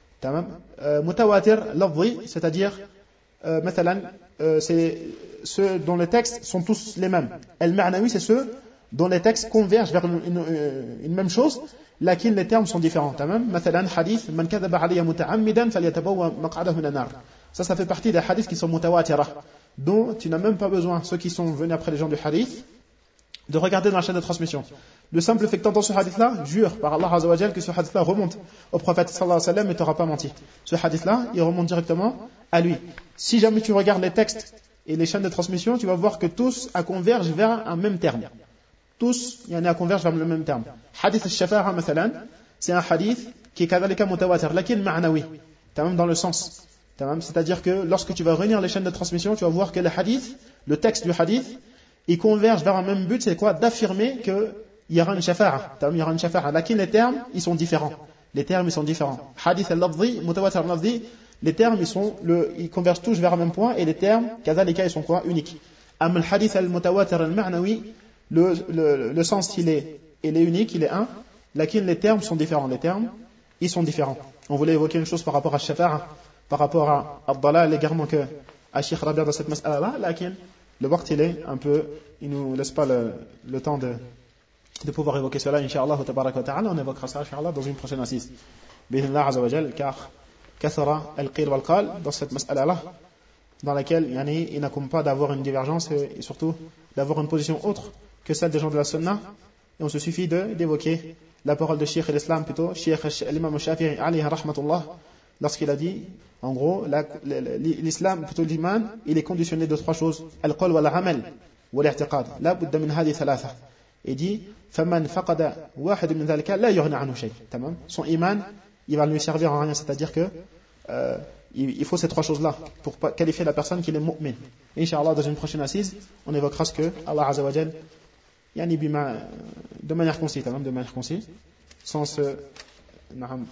Mutawatir lafzi, c'est-à-dire, euh, mathalan, euh, c'est ceux dont les textes sont tous les mêmes. Al-ma'nawi, c'est ceux dont les textes convergent vers une, une, une même chose, lakin les termes sont différents. Mathalan, hadith, man kadhaba alayya muta'ammidan falyatabawwa maq'adahu min an-nar. Ça, ça fait partie des hadiths qui sont mutawatirah, dont tu n'as même pas besoin, ceux qui sont venus après les gens du hadith, de regarder dans la chaîne de transmission. Le simple fait que tu entends ce hadith-là, jure par Allah Azza wa Jal que ce hadith-là remonte au prophète sallallahu alayhi wa sallam et tu n'auras pas menti. Ce hadith-là, il remonte directement à lui. Si jamais tu regardes les textes et les chaînes de transmission, tu vas voir que tous convergent vers un même terme. Tous, il y en a convergent vers le même terme. Hadith al-shafa'a, mathalan, c'est un hadith qui est kadhalika mutawatir, lakin ma'nawi. T'as même dans le sens. C'est-à-dire que lorsque tu vas réunir les chaînes de transmission, tu vas voir que le hadith, le texte du hadith, il converge vers un même but, c'est quoi? D'affirmer qu'il y aura une shafa'a. Il y aura une shafa'a. Lakin les termes, ils sont différents. Les termes, ils sont différents. Hadith al-lafzi, mutawatir al-lafzi, les termes, ils sont, le, ils convergent tous vers un même point, et les termes, kadhalika, ils sont quoi? Uniques. Am al-hadith al-mutawatir al-ma'nawi, le, le, le sens, il est, il est unique, il est un. Lakin les termes sont différents. Les termes, ils sont différents. On voulait évoquer une chose par rapport à shafa'a, par rapport à Abdallah, l'égarement que à Cheikh Rabia dans cette mas'ala-là, lakin le waqt il est un peu, il nous laisse pas le, le temps de, de pouvoir évoquer cela, Inch'Allah, tabarak wa ta'ala, on évoquera ça, Inch'Allah, dans une prochaine assise. Bi'idhnillah azza wa jal, car kathara al-qil wal-qal, dans cette mas'ala-là, dans laquelle yani, il n'accombe pas d'avoir une divergence et, et surtout d'avoir une position autre que celle des gens de la sunna, et on se suffit de, d'évoquer la parole de Cheikh l'Islam plutôt, Cheikh l'imam Shafi'i alayhi rahmatullah, lorsqu'il a dit, en gros, la, l'islam, plutôt l'iman, il est conditionné de trois choses. Al-qawl wal-amal wal-i'tiqad. La budda min hadi thalatha. Il dit, faman faqada wahid min dhalika la yughni anhu shay. Tamam. Son iman, il va lui servir en rien, c'est-à-dire que euh, il, il faut ces trois choses-là pour qualifier la personne qu'il est mu'min. Inch'Allah, dans une prochaine assise, on évoquera ce que Allah Azza wa Jal, yani bima, de manière concise, tamam, de manière concise, sans se, na'am,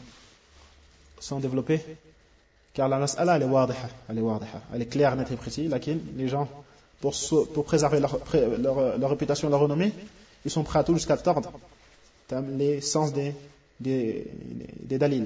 sans développer, car la mas'ala elle est wadiha, elle est wadiha, elle est claire, nette et précise, lakin les gens, pour, pour préserver leur, leur, leur réputation, leur renommée, ils sont prêts à tout jusqu'à tordre les sens des, des, des dalils.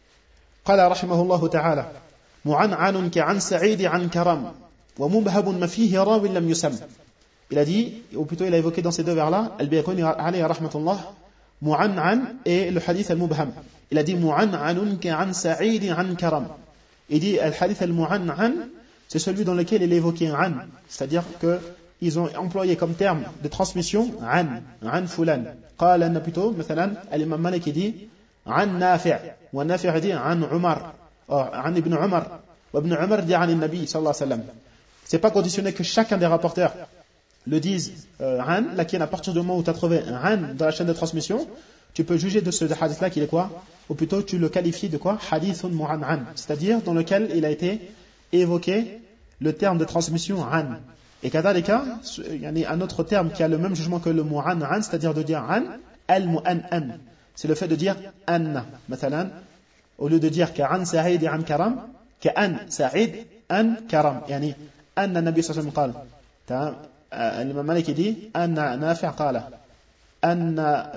قال رحمه الله تعالى معنعن كعن سعيد عن كرم ومبهب ما فيه راو لم يسم. Il a dit, ou plutôt il a évoqué dans ces deux vers-là, Al-Bayquni alayhi rahmatullah, mu'an'an et le hadith al-mubham. Il a dit mu'an'anun ka'an sa'id an karam. Il dit al-hadith al-mu'an'an, c'est celui dans lequel il évoquait an, c'est-à-dire que ils ont employé comme terme de transmission an, an fulan. قال أن plutôt, مثلا, الإمام مالك dit عن نافع, والنافع dit عن عمر, عن ابن عمر, وابن عمر dit عن النبي صلى الله عليه وسلم. C'est pas conditionné que chacun des rapporteurs le disent euh, an, lakin à partir du moment où tu as trouvé an dans la chaîne de transmission, tu peux juger de ce hadith-là qu'il est quoi? Ou plutôt tu le qualifies de quoi? Hadithun mu'an'an, c'est-à-dire dans lequel il a été évoqué le terme de transmission an. Et kadhalika, il y a un autre terme qui a le même jugement que le mu'an'an, c'est-à-dire de dire an, al-mu'an'an. C'est le fait de dire anna. Mathalan, au lieu de dire ka'an sa'id an karam, ka'an sa'id an karam. Yani, anna nabi sallallahu alayhi wa sallam qala. L'imam Malik dit anna nafi' qala. أن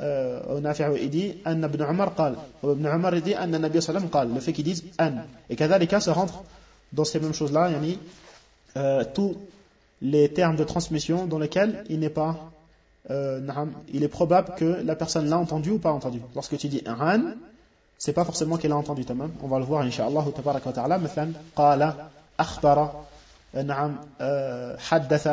نافع il dit أن ابن عمر قال وابن عمر dit أن النبي صلى الله عليه وسلم قال, le fait qu'ils disent أن et كذلك se rentre dans ces mêmes choses là, yani, euh, tous les termes de transmission dans lesquels il n'est pas euh, il est probable que la personne l'a entendu ou pas entendu. Lorsque tu dis an, c'est pas forcément qu'elle a entendu, tamam. On va le voir incha'Allah tabaraka wa ta'ala. مثلا قال أخبر نعم حدث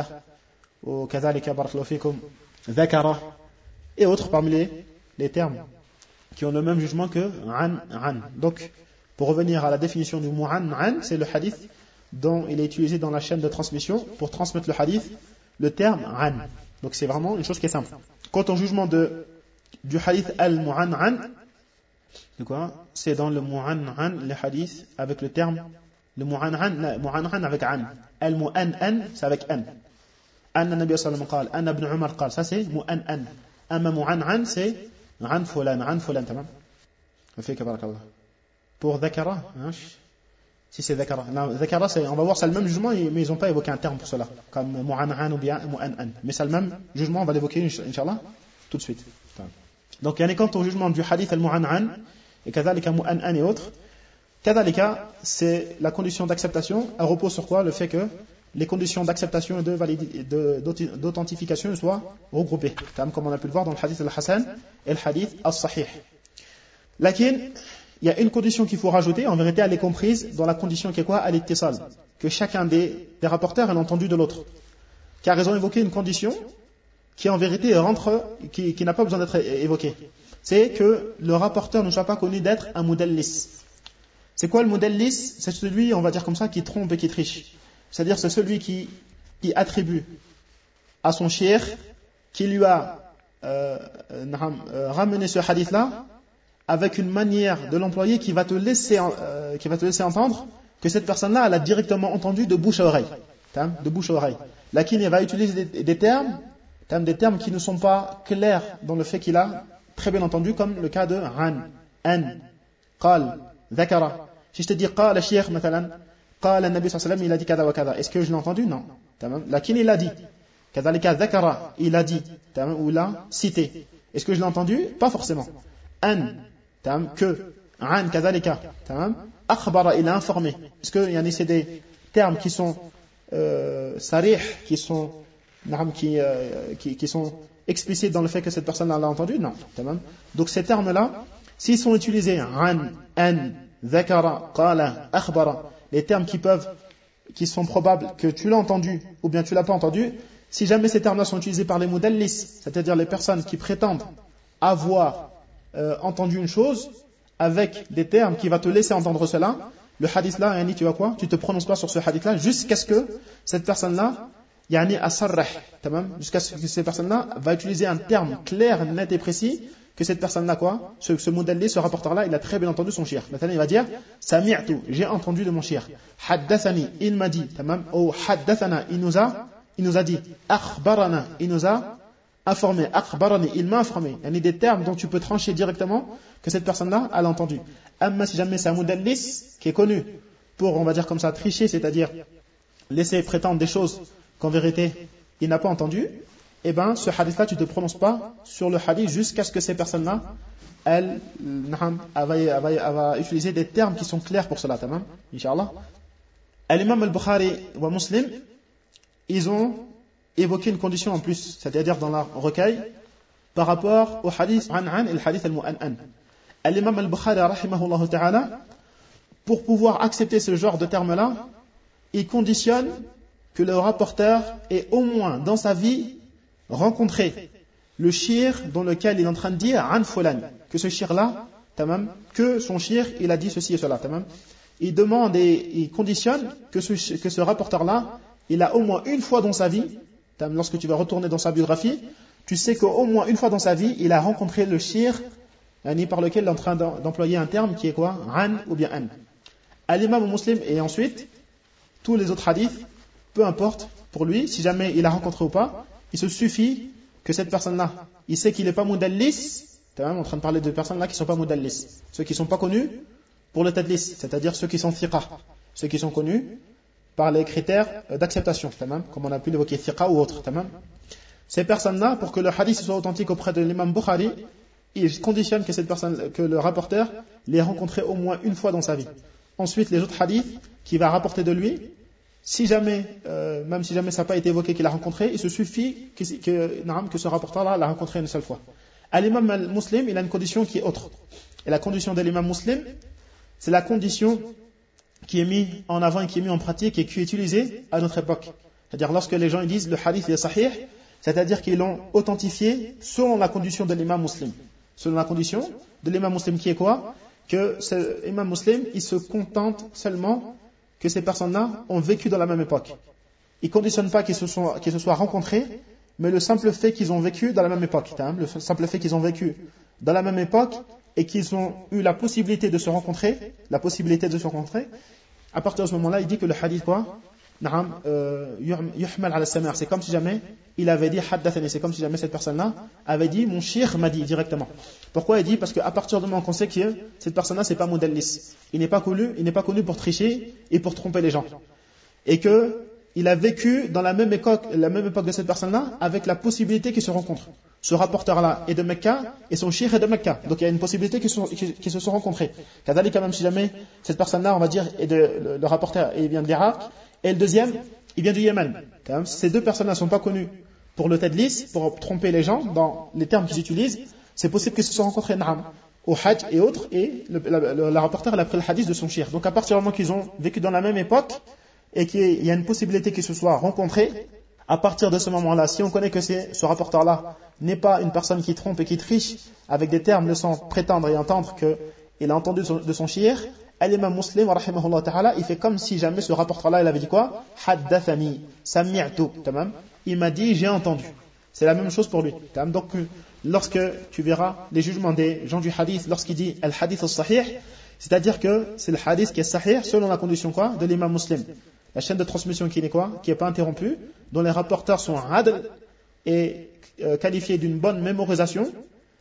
وكذلك بارك الله فيكم ذكر et autres parmi les, les termes qui ont le même jugement que an, an. Donc, pour revenir à la définition du mot an, an, c'est le hadith dont il est utilisé dans la chaîne de transmission pour transmettre le hadith, le terme an. Donc c'est vraiment une chose qui est simple. Quant au jugement de, du hadith al-mu'an'an, de quoi? C'est dans le mu'an'an, le hadith avec le terme, le mu'an'an, le mu'an'an avec an. Al-mu'an'an, c'est avec an. Anna Nabi sallallahu alayhi wa sallam qal, Anna ibn Umar qal, ça c'est mu'an'an. Amma mu'an'an, c'est an fulan, an fulan, tamam. Fika barakallah. Pour dhakara, hein, si c'est dhakara. Non, dhakara, c'est, on va voir, c'est le même jugement, mais ils n'ont pas évoqué un terme pour cela, comme mu'an'an ou bien mu'an'an. Mais c'est le même jugement, on va l'évoquer, inch'Allah, tout de suite. Donc, il y a quant au jugement du hadith al-mu'an'an, et kadhalika mu'an'an et autres, kadhalika, c'est la condition d'acceptation, elle repose sur quoi? Le fait que les conditions d'acceptation et de validité, de, d'authentification soient regroupées, comme on a pu le voir dans le hadith al-Hasan et le hadith al-Sahih. Lakin, il y a une condition qu'il faut rajouter, en vérité elle est comprise dans la condition qui est quoi? Al-ittisal, que chacun des, des rapporteurs ait entendu de l'autre. Car ils ont évoqué une condition qui en vérité rentre, qui, qui n'a pas besoin d'être évoquée. C'est que le rapporteur ne soit pas connu d'être un mudallis. C'est quoi le mudallis? C'est celui, on va dire comme ça, qui trompe et qui triche. C'est-à-dire c'est celui qui, qui attribue à son cheikh, qui lui a euh, euh, ramené ce hadith-là, avec une manière de l'employer qui va te laisser, euh, qui va te laisser entendre que cette personne-là, elle a directement entendu de bouche à oreille. De bouche à oreille. Lakin, il va utiliser des, des termes, des termes qui ne sont pas clairs dans le fait qu'il a très bien entendu, comme le cas de an, an, qal, dhakara. Si je te dis qal, shaykh, matalan, qal, le Nabi sallallahu alayhi wa sallam, il a dit kada wa kada. Est-ce que je l'ai entendu? Non. Lakin, il a dit. Kadhalika dhakara, il a dit, ou il a cité. Est-ce que je l'ai entendu? Pas forcément. An, que, an, kadhalika, akhbara, il a informé. Est-ce que, yani, c'est des termes qui sont euh, sarih, qui sont, qui, euh, qui, qui sont explicites dans le fait que cette personne l'a entendu? Non. Donc ces termes-là, s'ils sont utilisés, an, an, dhakara, qala, akhbara, les termes qui peuvent, qui sont probables que tu l'as entendu ou bien tu l'as pas entendu, si jamais ces termes-là sont utilisés par les mudallis, c'est-à-dire les personnes qui prétendent avoir euh, entendu une chose avec des termes qui va te laisser entendre cela, le hadith-là, yani, tu vas quoi? Tu te prononces pas sur ce hadith-là jusqu'à ce que cette personne-là, yani asarrah, jusqu'à ce que cette personne-là va utiliser un terme clair, net et précis, que cette personne-là, quoi, ce, ce modèle-là, ce rapporteur-là, il a très bien entendu son shir. Maintenant, il va dire, sami'tu, j'ai entendu de mon shir. Haddathani, il m'a dit, tamam, ou haddathana, il nous a, il nous a dit, akhbarana, il nous a informé, akhbarani, il m'a informé. Il y a des termes dont tu peux trancher directement que cette personne-là, elle a entendu. Amma, si jamais c'est un modallis qui est connu pour, on va dire comme ça, tricher, c'est-à-dire laisser prétendre des choses qu'en vérité, il n'a pas entendu, eh bien, ce hadith-là, tu ne te prononces pas sur le hadith jusqu'à ce que ces personnes-là, elles, elles va, elle va, elle va utiliser des termes qui sont clairs pour cela, tamam, Inch'Allah. L'imam al-Bukhari wa Muslim, ils ont évoqué une condition en plus, c'est-à-dire dans leur recueil, par rapport au hadith an-an et le hadith al-mu'an'an. L'imam al-Bukhari, rahimahullah ta'ala, pour pouvoir accepter ce genre de termes-là, il conditionne que le rapporteur ait au moins dans sa vie rencontrer le shir dans lequel il est en train de dire an fulan, que ce shir-là, tamam, que son shir, il a dit ceci et cela, tamam. Il demande et il conditionne que ce, que ce rapporteur-là, il a au moins une fois dans sa vie, tamam, lorsque tu vas retourner dans sa biographie, tu sais qu'au moins une fois dans sa vie, il a rencontré le shir, yani, par lequel il est en train d'employer un terme qui est quoi? An ou bien an. À l'imam muslim et ensuite, tous les autres hadiths, peu importe pour lui, si jamais il a rencontré ou pas, il se suffit que cette personne-là, il sait qu'il n'est pas mudallis, tu es même en train de parler de personnes-là qui ne sont pas mudallis, ceux qui ne sont pas connus pour le tadlis, c'est-à-dire ceux qui sont thiqa, ceux qui sont connus par les critères d'acceptation, comme on a pu l'évoquer, thiqa ou autre. Ces personnes-là, pour que le hadith soit authentique auprès de l'imam Bukhari, ils conditionnent que, cette personne, que le rapporteur l'ait rencontré au moins une fois dans sa vie. Ensuite, les autres hadiths qu'il va rapporter de lui, si jamais, euh, même si jamais ça n'a pas été évoqué qu'il a rencontré, il se suffit que, que, que ce rapporteur-là l'a rencontré une seule fois. À l'imam al-Muslim, il a une condition qui est autre. Et la condition de l'imam Muslim, c'est la condition qui est mise en avant et qui est mise en pratique et qui est utilisée à notre époque. C'est-à-dire lorsque les gens ils disent le hadith est sahih, c'est-à-dire qu'ils l'ont authentifié selon la condition de l'imam Muslim. Selon la condition de l'imam Muslim qui est quoi? Que l'imam Muslim, il se contente seulement que ces personnes-là ont vécu dans la même époque. Ils ne conditionnent pas qu'ils se, sont, qu'ils se soient rencontrés, mais le simple fait qu'ils ont vécu dans la même époque. Hein, le simple fait qu'ils ont vécu dans la même époque et qu'ils ont eu la possibilité de se rencontrer, la possibilité de se rencontrer, à partir de ce moment-là, il dit que le hadith quoi? Na'am, euh, yuhmal ala samar. C'est comme si jamais il avait dit haddathani, c'est comme si jamais cette personne-là avait dit mon cheikh m'a dit directement. Pourquoi il dit? Parce qu'à partir du moment qu'on sait que cette personne-là c'est pas mudallis, il n'est pas connu, il n'est pas connu pour tricher et pour tromper les gens, et que il a vécu dans la même époque, la même époque de cette personne-là, avec la possibilité qu'ils se rencontrent. Ce rapporteur-là est de Mecca et son cheikh est de Mecca, donc il y a une possibilité qu'ils, sont, qu'ils, qu'ils se sont rencontrés. Kadhalika, même si jamais cette personne-là, on va dire, est de, le, le rapporteur il vient de l'Irak, et le deuxième, il vient du Yémen. Quand même, ces deux personnes-là ne sont pas connues pour le tadlis, pour tromper les gens dans les termes qu'ils utilisent. C'est possible qu'ils se soient rencontrés na'am, au Hajj et autres, et le, le, le, le rapporteur elle a pris le hadith de son cheikh. Donc à partir du moment qu'ils ont vécu dans la même époque, et qu'il y a une possibilité qu'ils se soient rencontrés, à partir de ce moment-là, si on connaît que c'est, ce rapporteur-là n'est pas une personne qui trompe et qui triche avec des termes laissant prétendre et entendre qu'il a entendu de son cheikh, l'imam Muslim, rahimahullah ta'ala, il fait comme si jamais ce rapporteur-là, il avait dit quoi? Haddathani, sami'tu, tamam. Il m'a dit, j'ai entendu. C'est la même chose pour lui. Tamam. Donc, lorsque tu verras les jugements des gens du hadith, lorsqu'il dit al-hadith al-sahih, c'est-à-dire que c'est le hadith qui est sahih selon la condition quoi? De l'imam Muslim. La chaîne de transmission qui n'est quoi? Qui n'est pas interrompue, dont les rapporteurs sont adl et euh, qualifiés d'une bonne mémorisation.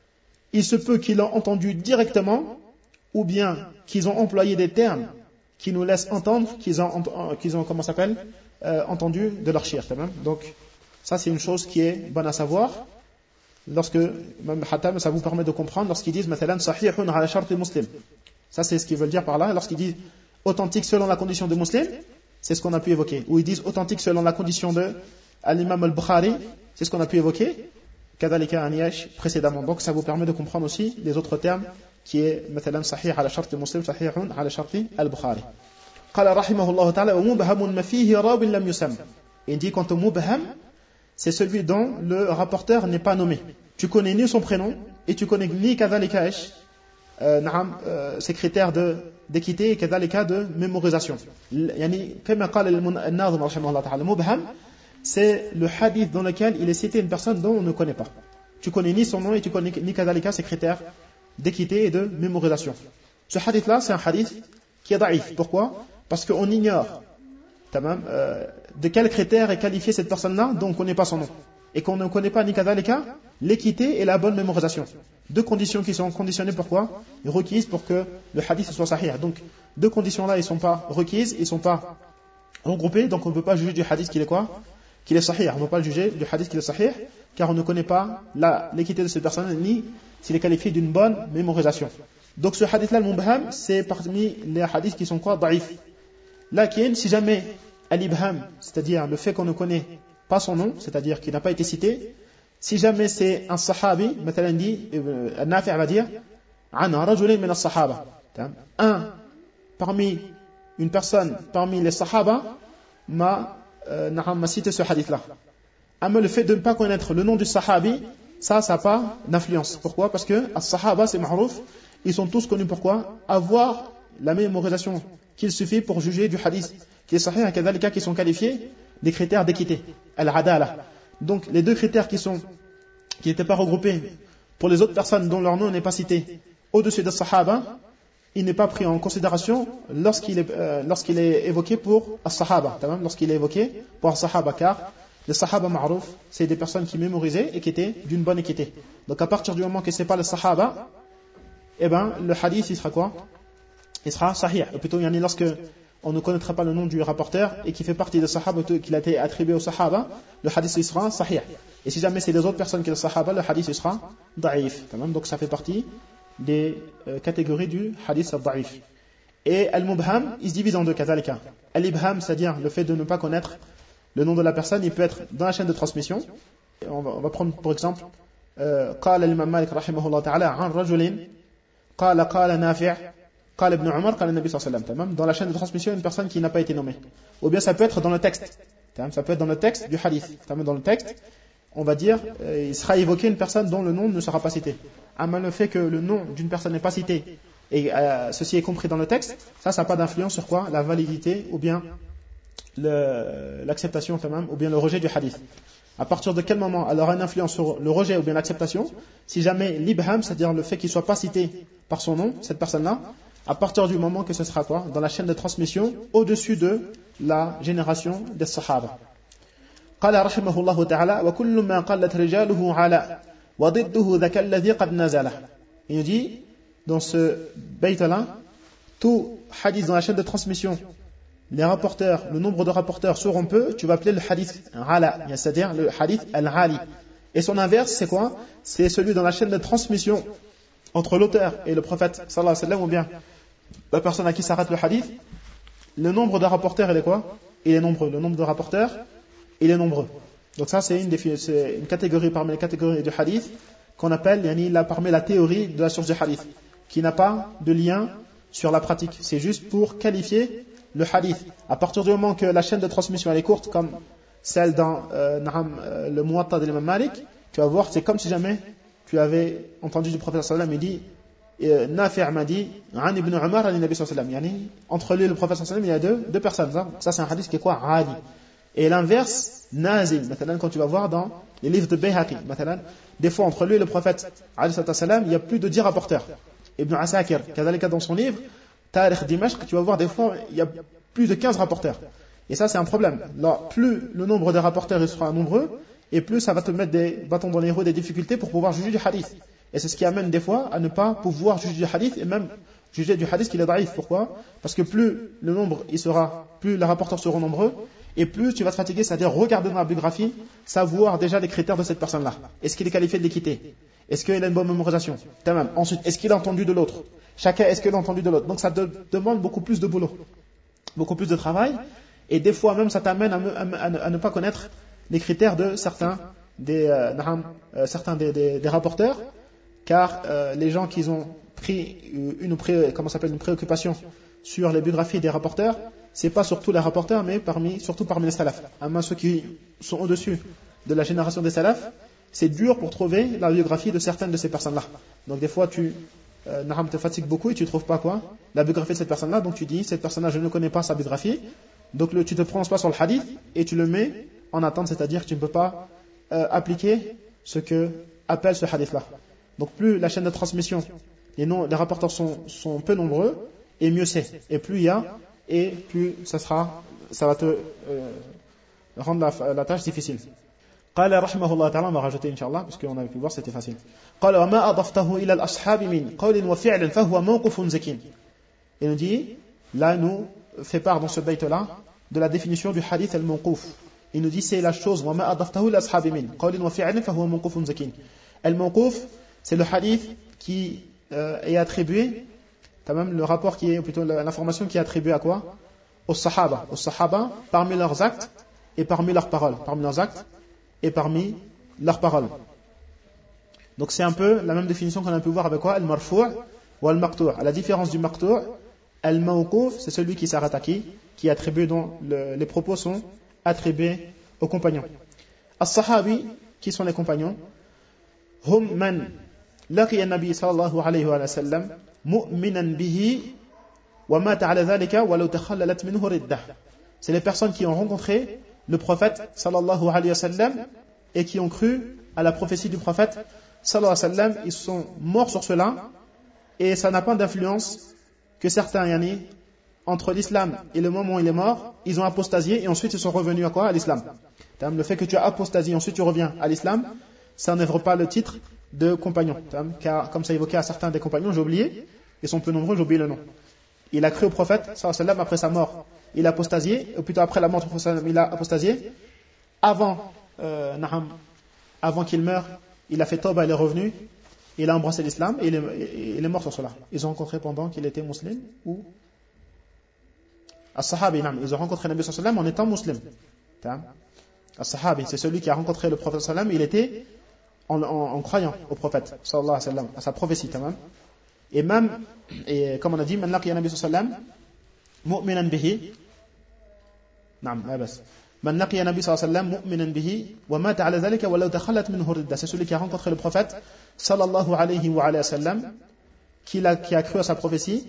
Il se peut qu'ils l'ont entendu directement, ou bien qu'ils ont employé des termes qui nous laissent entendre qu'ils ont, qu'ils ont comment ça s'appelle, euh, entendu de leur cheikh. Donc, ça c'est une chose qui est bonne à savoir. Lorsque, même Hatam, ça vous permet de comprendre, lorsqu'ils disent, mathalan, sahihun ala shart muslim. Ça c'est ce qu'ils veulent dire par là. Lorsqu'ils disent authentique selon la condition de muslim, c'est ce qu'on a pu évoquer. Ou ils disent authentique selon la condition de l'imam al-Bukhari, c'est ce qu'on a pu évoquer. Kadhalika aniyash précédemment. Donc, ça vous permet de comprendre aussi les autres termes qui est مثلا صحيح على شرط مسلم صحيح على شرط البخاري. قال رحمه الله تعالى ومبهم ما فيه راو لم يسم. Il dit quant au mubham, c'est celui dont le rapporteur n'est pas nommé. Tu connais ni son prénom et tu connais ni kadhalika ish نعم ses critères de d'équité et kadhalika de mémorisation. يعني كما قال الناظم رحمه الله تعالى mubham, c'est le hadith dans lequel il est cité une personne dont on ne connaît pas. Tu connais ni son nom et tu connais ni kadhalika ses critères d'équité et de mémorisation. Ce hadith-là, c'est un hadith qui est daïf. Pourquoi? Parce qu'on ignore euh, de quels critères est qualifiée cette personne-là dont on ne connaît pas son nom. Et qu'on ne connaît pas ni kadhalika l'équité et la bonne mémorisation. Deux conditions qui sont conditionnées pourquoi? Requises pour que le hadith soit sahih. Donc, deux conditions-là, ils ne sont pas requises, ils ne sont pas regroupées, donc on ne peut pas juger du hadith qu'il est quoi? Qu'il est sahih. On ne peut pas le juger du hadith qu'il est sahih, car on ne connaît pas la, l'équité de cette personne, ni s'il est qualifié d'une bonne mémorisation. Donc ce hadith-là, le mubham, c'est parmi les hadiths qui sont quoi? Daïf. Lakin, si jamais al-ibham, c'est-à-dire le fait qu'on ne connaît pas son nom, c'est-à-dire qu'il n'a pas été cité, si jamais c'est un sahabi, مثلا dit, al-Nafi' va dire, ana rajulin min as-sahaba. Un parmi, une personne parmi les sahaba m'a Euh, m'a cité ce hadith-là. Mais le fait de ne pas connaître le nom du sahabi, ça, ça n'a pas d'influence. Pourquoi? Parce que as-sahaba, c'est ma'rouf, ils sont tous connus pourquoi? Avoir la mémorisation qu'il suffit pour juger du hadith qui est sahih, et les cas qui sont qualifiés des critères d'équité, al-adala. Donc, les deux critères qui sont, qui n'étaient pas regroupés pour les autres personnes dont leur nom n'est pas cité au-dessus des sahaba, il n'est pas pris en considération lorsqu'il est, euh, lorsqu'il est évoqué pour as-sahaba, lorsqu'il est évoqué pour as-sahaba, car les sahaba ma'rouf, c'est des personnes qui mémorisaient et qui étaient d'une bonne équité. Donc à partir du moment que c'est pas le sahaba, eh ben le hadith il sera quoi? Il sera sahih. Ou plutôt, lorsque on ne connaîtra pas le nom du rapporteur et qui fait partie des sahaba, qu'il a été attribué aux sahaba, le hadith il sera sahih. Et si jamais c'est les autres personnes qui sont sahaba, le hadith il sera da'if. Donc ça fait partie des euh, catégories du hadith da'if. Et al-mubham, il se divise en deux cas. Al-ibham, c'est-à-dire le fait de ne pas connaître le nom de la personne, il peut être dans la chaîne de transmission. On va, on va prendre pour exemple قال الإمام مالك رحمه الله تعالى عن رجل قال قال نافع قال ابن عمر قال النبي صلى الله عليه وسلم. Dans la chaîne de transmission, une personne qui n'a pas été nommée. Ou bien ça peut être dans le texte. Ça peut être dans le texte du hadith. Dans le texte, on va dire, il sera évoqué une personne dont le nom ne sera pas cité. Ama le fait que le nom d'une personne n'est pas cité et euh, ceci est compris dans le texte, ça, ça n'a pas d'influence sur quoi? La validité ou bien le, l'acceptation, ou bien le rejet du hadith. À partir de quel moment elle aura une influence sur le rejet ou bien l'acceptation? Si jamais l'ibham, c'est-à-dire le fait qu'il ne soit pas cité par son nom, cette personne-là, à partir du moment que ce sera quoi? Dans la chaîne de transmission, au-dessus de la génération des sahaba. قال رحمه الله تعالى وكل ما قلت رجاله على وضده ذاك الذي قد نزله. Il nous dit dans ce bayt-là, tout hadith dans la chaîne de transmission, les rapporteurs, le nombre de rapporteurs seront peu, tu vas appeler le hadith ala, c'est-à-dire le hadith al-ali. Et son inverse, c'est quoi? C'est celui dans la chaîne de transmission entre l'auteur et le prophète sallallahu alayhi wa sallam, ou bien la personne à qui s'arrête le hadith. Le nombre de rapporteurs, il est quoi? Il est nombreux. Le nombre de rapporteurs, il est nombreux. Donc ça, c'est une, défi- c'est une catégorie parmi les catégories du hadith qu'on appelle, yani, là, parmi la théorie de la source du hadith, qui n'a pas de lien sur la pratique. C'est juste pour qualifier le hadith. À partir du moment que la chaîne de transmission elle est courte, comme celle dans euh, euh, le Muwatta de l'imam Malik, tu vas voir, c'est comme si jamais tu avais entendu du prophète sallallahu alayhi wa sallam, il dit, Nafi' m'a dit, An ibn Umar, an nabi sallallahu alayhi wa sallam. Entre lui et le prophète sallallahu alayhi wa sallam, il y a deux, deux personnes. Ça, ça c'est un hadith qui est quoi? Ali. Et l'inverse, Nazil. Maintenant, quand tu vas voir dans les livres de Bayhaqi, maintenant, des fois entre lui et le prophète alayhi wa sallam, il y a plus de dix rapporteurs. Ibn Asakir, kadhalika dans son livre, Tarikh Dimashq, tu vas voir des fois, il y a plus de quinze rapporteurs. Et ça, c'est un problème. Là, plus le nombre de rapporteurs il sera nombreux, et plus ça va te mettre des bâtons dans les roues, des difficultés pour pouvoir juger du hadith. Et c'est ce qui amène des fois à ne pas pouvoir juger du hadith, et même juger du hadith qu'il est daïf. Pourquoi? Parce que plus le nombre il sera, plus les rapporteurs seront nombreux, et plus tu vas te fatiguer, c'est-à-dire regarder dans la biographie, savoir déjà les critères de cette personne-là. Est-ce qu'il est qualifié de l'équité? Est-ce qu'il a une bonne mémorisation? Ensuite, est-ce qu'il a entendu de l'autre? Chacun, est-ce qu'il a entendu de l'autre? Donc ça te demande beaucoup plus de boulot, beaucoup plus de travail, et des fois même ça t'amène à, à, à, à ne pas connaître les critères de certains des, euh, euh, certains des, des, des rapporteurs, car euh, les gens qui ont pris une, pré, comment s'appelle, une préoccupation sur les biographies des rapporteurs, c'est pas surtout les rapporteurs, mais parmi, surtout parmi les salafs. À ceux qui sont au-dessus de la génération des salafs, c'est dur pour trouver la biographie de certaines de ces personnes-là. Donc des fois tu euh, Naham te fatigue beaucoup et tu trouves pas quoi? La biographie de cette personne-là, donc tu dis, cette personne-là, je ne connais pas sa biographie, donc le, tu te prononces pas sur le hadith et tu le mets en attente, c'est-à-dire que tu ne peux pas euh, appliquer ce que appelle ce hadith-là. Donc plus la chaîne de transmission, les, noms, les rapporteurs sont, sont peu nombreux, et mieux c'est. Et plus il y a, et plus ça sera, ça va te euh, rendre la, la tâche difficile. قال رحمه الله تعالى, on va rajouter Inch'Allah, parce qu'on avait pu voir, c'était facile. قال وما أضفته إلى الأصحاب من قول وفعل فهو موقف زكين. Il nous dit, là il nous fait part dans ce bayt-là de la définition du hadith al-mawquf. Il nous dit, c'est la chose وما أضفته إلى الأصحاب من قول وفعل فهو موقف زكين. Al-mawquf, c'est le hadith qui euh, est attribué, t'as même le rapport qui est, ou plutôt l'information qui est attribuée à quoi? Aux sahaba. Aux sahaba, parmi leurs actes et parmi leurs paroles. Parmi leurs actes et parmi leurs paroles. Donc c'est un peu la même définition qu'on a pu voir avec quoi? Al-marfu' ou al-maqtu'. À la différence du maqtu', al-mawquf, c'est celui qui s'arrête à qui? Qui est attribué, dont le, les propos sont attribués aux compagnons. As-sahabi, qui sont les compagnons? Hum man laqiya an-nabi sallallahu alayhi wa sallam mu'minan bihi wa mata ala dhalika wa law takhallalat minhu riddah. C'est les personnes qui ont rencontré le prophète sallallahu alayhi wa sallam et qui ont cru à la prophétie du prophète sallallahu alayhi wa sallam, ils sont morts sur cela, et ça n'a pas d'influence que certains, yani, entre l'islam et le moment où il est mort, ils ont apostasié et ensuite ils sont revenus à quoi? À l'islam. Le fait que tu as apostasié et ensuite tu reviens à l'islam, ça n'enlève pas le titre de compagnon, car comme ça évoqué à certains des compagnons, j'ai oublié, ils sont peu nombreux, j'ai oublié le nom. il a cru au prophète sallallahu alayhi wa sallam après sa mort, il a apostasié, ou plutôt après la mort du prophète sallallahu alayhi wa sallam, il a apostasié. Avant, euh, naham, avant qu'il meure, il a fait tawbah, il est revenu, il a embrassé l'islam et il est, il est mort sur cela. Ils ont rencontré pendant qu'il était musulman ou As-Sahabi, ils ont rencontré le Nabi sallallahu alayhi wa sallam en étant musulman. As-Sahabi, c'est celui qui a rencontré le prophète sallallahu alayhi wa sallam, il était en, en, en croyant au prophète sallallahu alayhi wa sallam, à sa prophétie, tamam. Et même, et comme on a dit, man laqiya Nabi sallallahu alayhi wa sallam mu'minan bihi, naam, la bas. Man laqiya Nabi sallallahu alayhi wa sallam mu'minan bihi wa mata ala dhalika wa law dakhalat minhu ridda. C'est celui qui a rencontré le prophète sallallahu alayhi wa sallam, qui a, qui a cru à sa prophétie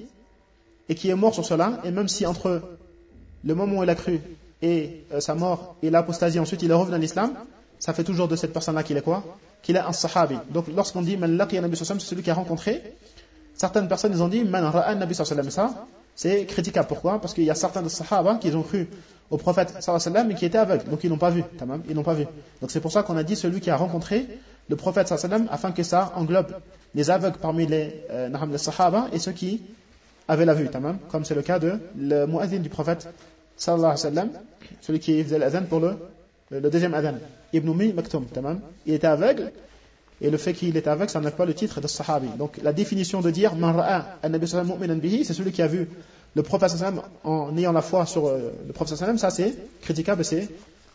et qui est mort sur cela, et même si entre le moment où il a cru et euh, sa mort, il a apostasie, ensuite il est revenu à l'islam, ça fait toujours de cette personne-là qu'il est quoi? Qu'il est un sahabi. Donc lorsqu'on dit man laqiya Nabi sallallahu alayhi wa sallam, c'est celui qui a rencontré, certaines personnes ils ont dit man ra'a Nabi sallallahu alayhi wa sallam, ça c'est critiquable. Pourquoi? Parce qu'il y a certains de sahaba qui ont cru au prophète sallallahu alayhi wa sallam mais qui étaient aveugles, donc ils n'ont pas vu, tamam, ils n'ont pas vu. Donc c'est pour ça qu'on a dit celui qui a rencontré le prophète sallallahu alayhi wa sallam, afin que ça englobe les aveugles parmi les euh, naham, les sahaba et ceux qui avaient la vue, tamam, comme c'est le cas de le muazzin du prophète sallallahu alayhi wa sallam, celui qui faisait l'adhan pour le, le, le deuxième adhan, Ibn Ummi Maktoum, tamam, il était aveugle, et le fait qu'il était aveugle, ça n'a pas le titre de sahabi. Donc la définition de dire man ra'a an-nabi sallallahu alayhi wa sallam mu'minan bihi, c'est celui qui a vu le prophète sallallahu alayhi wa sallam en ayant la foi sur euh, le prophète sallallahu alayhi wa sallam, ça c'est critiquable et c'est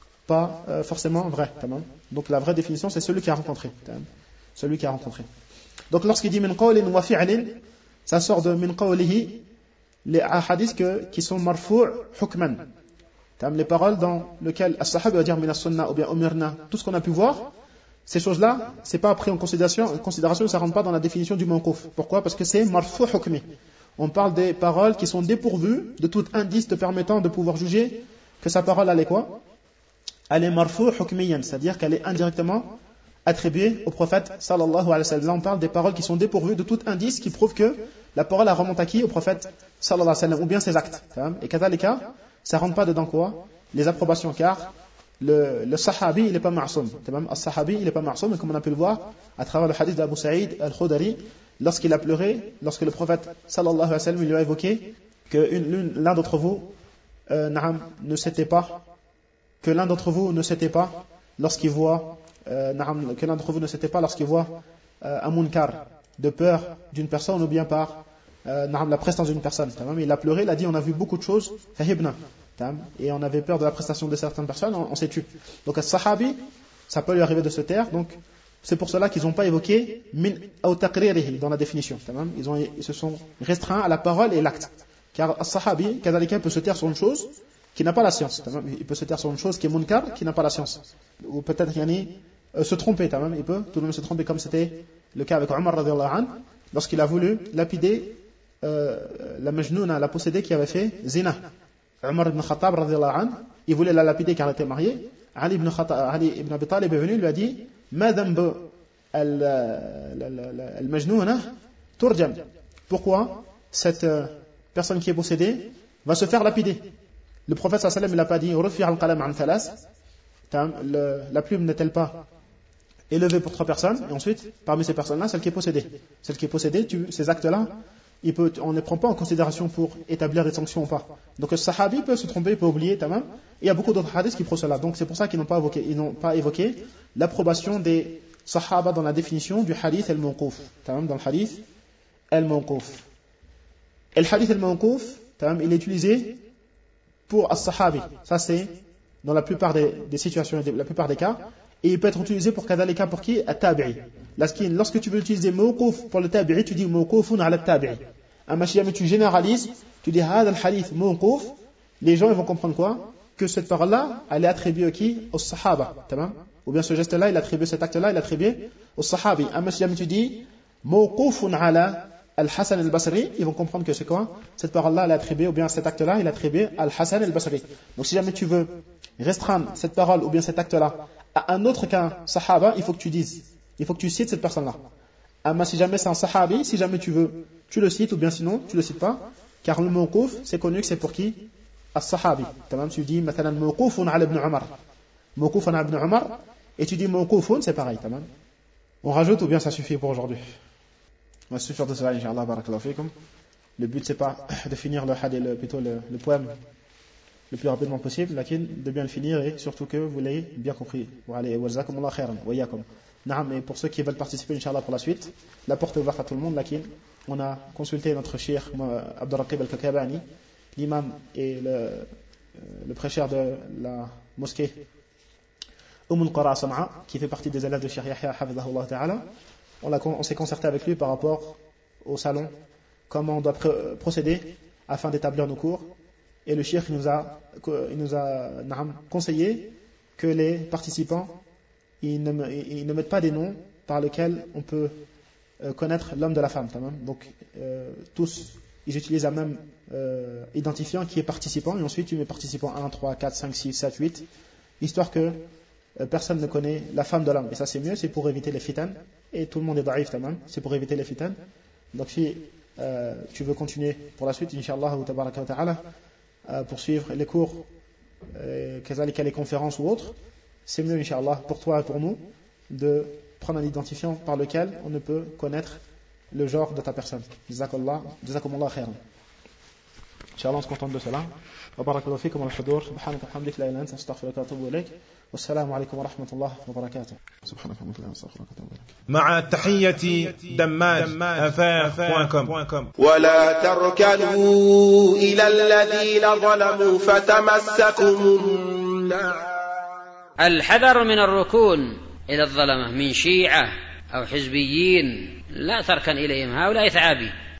pas euh, forcément vrai, tamam. Donc la vraie définition c'est celui qui a rencontré, tamam, celui qui a rencontré. Donc lorsqu'il dit min qawlin wa fi'lin, ça sort de min qawlihi, les hadiths que, qui sont marfou' hukman, les paroles dans lesquelles as-sahaba va dire min as-sunnah ou bien umirna, tout ce qu'on a pu voir, ces choses-là, c'est pas pris en considération, en considération, ça rentre pas dans la définition du mawquf. Pourquoi? Parce que c'est marfou' hukmi. On parle des paroles qui sont dépourvues de tout indice te permettant de pouvoir juger que sa parole elle est quoi? Elle est marfou' hukmiyan, c'est-à-dire qu'elle est indirectement attribuée au prophète sallallahu alayhi wa sallam. Là, on parle des paroles qui sont dépourvues de tout indice qui prouve que la parole elle remonte à qui? Au prophète sallallahu alayhi wa sallam, ou bien ses actes. Et kadhalika, ça rentre pas dedans quoi? Les approbations, car le, le sahabi il n'est pas ma'soum. Le sahabi il n'est pas ma'soum, et comme on a pu le voir à travers le hadith d'Abu Saïd al-Khudari, lorsqu'il a pleuré, lorsque le prophète sallallahu alayhi wa sallam lui a évoqué que une, l'un d'entre vous euh, ne s'était pas, que l'un d'entre vous ne s'était pas lorsqu'il voit euh, que l'un d'entre vous ne s'était pas lorsqu'il voit euh, un munkar, de peur d'une personne ou bien par euh, la prestance d'une personne. Il a pleuré, il a dit on a vu beaucoup de choses, et on avait peur de la prestation de certaines personnes, on, on s'est tué. Donc as-sahabi, ça peut lui arriver de se taire, donc c'est pour cela qu'ils n'ont pas évoqué min ou taqririhi dans la définition. Ils, ont, ils se sont restreints à la parole et l'acte. Car as-sahabi, kadhalika, peut se taire sur une chose qui n'a pas la science. Il peut se taire sur une chose qui est munkar, qui n'a pas la science. Ou peut-être yani, euh, se tromper, il peut tout de même se tromper, comme c'était le cas avec Omar radhiyallahu anhu, lorsqu'il a voulu lapider euh, la majnouna, la possédée qui avait fait zina. Omar ibn Khattab radhiyallahu anhu, il voulait la lapider car elle était mariée. Ali ibn, Khattab, Ali ibn Abi Talib est venu, il lui a dit Ma dhanbu al-majnouna turjam. Pourquoi cette euh, personne qui est possédée va se faire lapider? Le prophète sallallahu alayhi wa sallam il n'a pas dit Rufi' al-qalam an thalas, la plume n'est-elle pas élevée pour trois personnes? Et ensuite, parmi ces personnes-là, celle qui est possédée. Celle qui est possédée, tu, ces actes-là, il peut, on ne les prend pas en considération pour établir des sanctions ou pas. Donc le sahabi peut se tromper, il peut oublier, tamam. Il y a beaucoup d'autres hadiths qui prouvent cela. Donc c'est pour ça qu'ils n'ont pas évoqué, ils n'ont pas évoqué l'approbation des sahaba dans la définition du hadith al-mawquf. Tamam, dans le hadith al-mawquf. Et le hadith al-mawquf, tamam, il est utilisé pour as-sahabi. Ça c'est dans la plupart des, des situations, la plupart des cas. Et il peut être utilisé pour kadhalika pour qui? At-tabi'i. Lorsque tu veux utiliser mawquf pour le tabi'i, tu dis mawqufun ala at-tabi'i. Amma si jamais tu généralises, tu dis hada al-hadith mawquf, les gens ils vont comprendre quoi? Que cette parole-là, elle est attribuée à qui? Au sahaba. Tamam? Ou bien ce geste-là, il attribue cet acte-là, il est attribué au sahabi. Amma si jamais tu dis mawqufun ala al-Hasan al-Basri, ils vont comprendre que c'est quoi? Cette parole-là, elle est attribuée, ou bien cet acte-là, il est attribué à al-Hasan al-Basri. Donc si jamais tu veux restreindre cette parole ou bien cet acte-là à un autre qu'un sahaba, il faut que tu dises, il faut que tu cites cette personne-là. Amma si jamais c'est un sahabi, si jamais tu veux, tu le cites, ou bien sinon, tu le cites pas, car le mawquf, c'est connu que c'est pour qui? As-sahabi. Tamam, tu dis, مثلا, mawqufun ala ibn Umar. Mawqufun ala ibn Umar, et tu dis mawqufun, c'est pareil, tamam. On rajoute, ou bien ça suffit pour aujourd'hui? On va suffire de cela, incha'Allah, barakallahu fikum. Le but c'est pas de finir le hadith, le, plutôt le, le poème le plus rapidement possible, lakin de bien le finir et surtout que vous l'ayez bien compris. Wa alayhi wa jazakumullah khairan wa iyyakum. Naam, et pour ceux qui veulent participer inchallah pour la suite, la porte est ouverte à tout le monde, lakin on a consulté notre cheikh Abdurraqib al-Kakabani, l'imam et le, le prêcheur de la mosquée Umm al-Qura Sana'a, qui fait partie des élèves de Cheikh Yahya hafidhahullah ta'ala. On, on s'est concerté avec lui par rapport au salon, comment on doit pr- procéder afin d'établir nos cours. Et le cheikh nous a, il nous a conseillé que les participants ils ne, ils ne mettent pas des noms par lesquels on peut euh, connaître l'homme de la femme. Donc euh, tous, ils utilisent un même euh, identifiant qui est participant, et ensuite tu mets participant un, trois, quatre, cinq, six, sept, huit, histoire que euh, personne ne connaît la femme de l'homme. Et ça c'est mieux, c'est pour éviter les fitan. Et tout le monde est daïf, c'est pour éviter les fitan. Donc si euh, tu veux continuer pour la suite, Inch'Allah wa tabaraka wa ta'ala, euh, pour suivre les cours, euh, les conférences ou autres, c'est mieux, Inch'Allah, pour toi et pour nous, de prendre un identifiant par lequel on ne peut connaître le genre de ta personne. Jazakallah, jazakumullah khairan. Inch'Allah, on se contente de cela. Wa barakallahu fikum wa al-hudur. Subhanaka hamdik la ilaha illa anta astaghfiruka wa atubu ilayk. Wassalamu alaykum wa rahmatullahi wa barakatuh. Subhanaka hamdik la ilaha illa anta astaghfiruka wa atubu ilayk. مع تحية دماج أفاق دوت كوم. ولا تركنوا إلى الذين ظلموا فتمسكم النار. الحذر من الركون إلى الظلمة من شيعة أو حزبيين، لا تركن إليهم، هؤلاء ثعابين.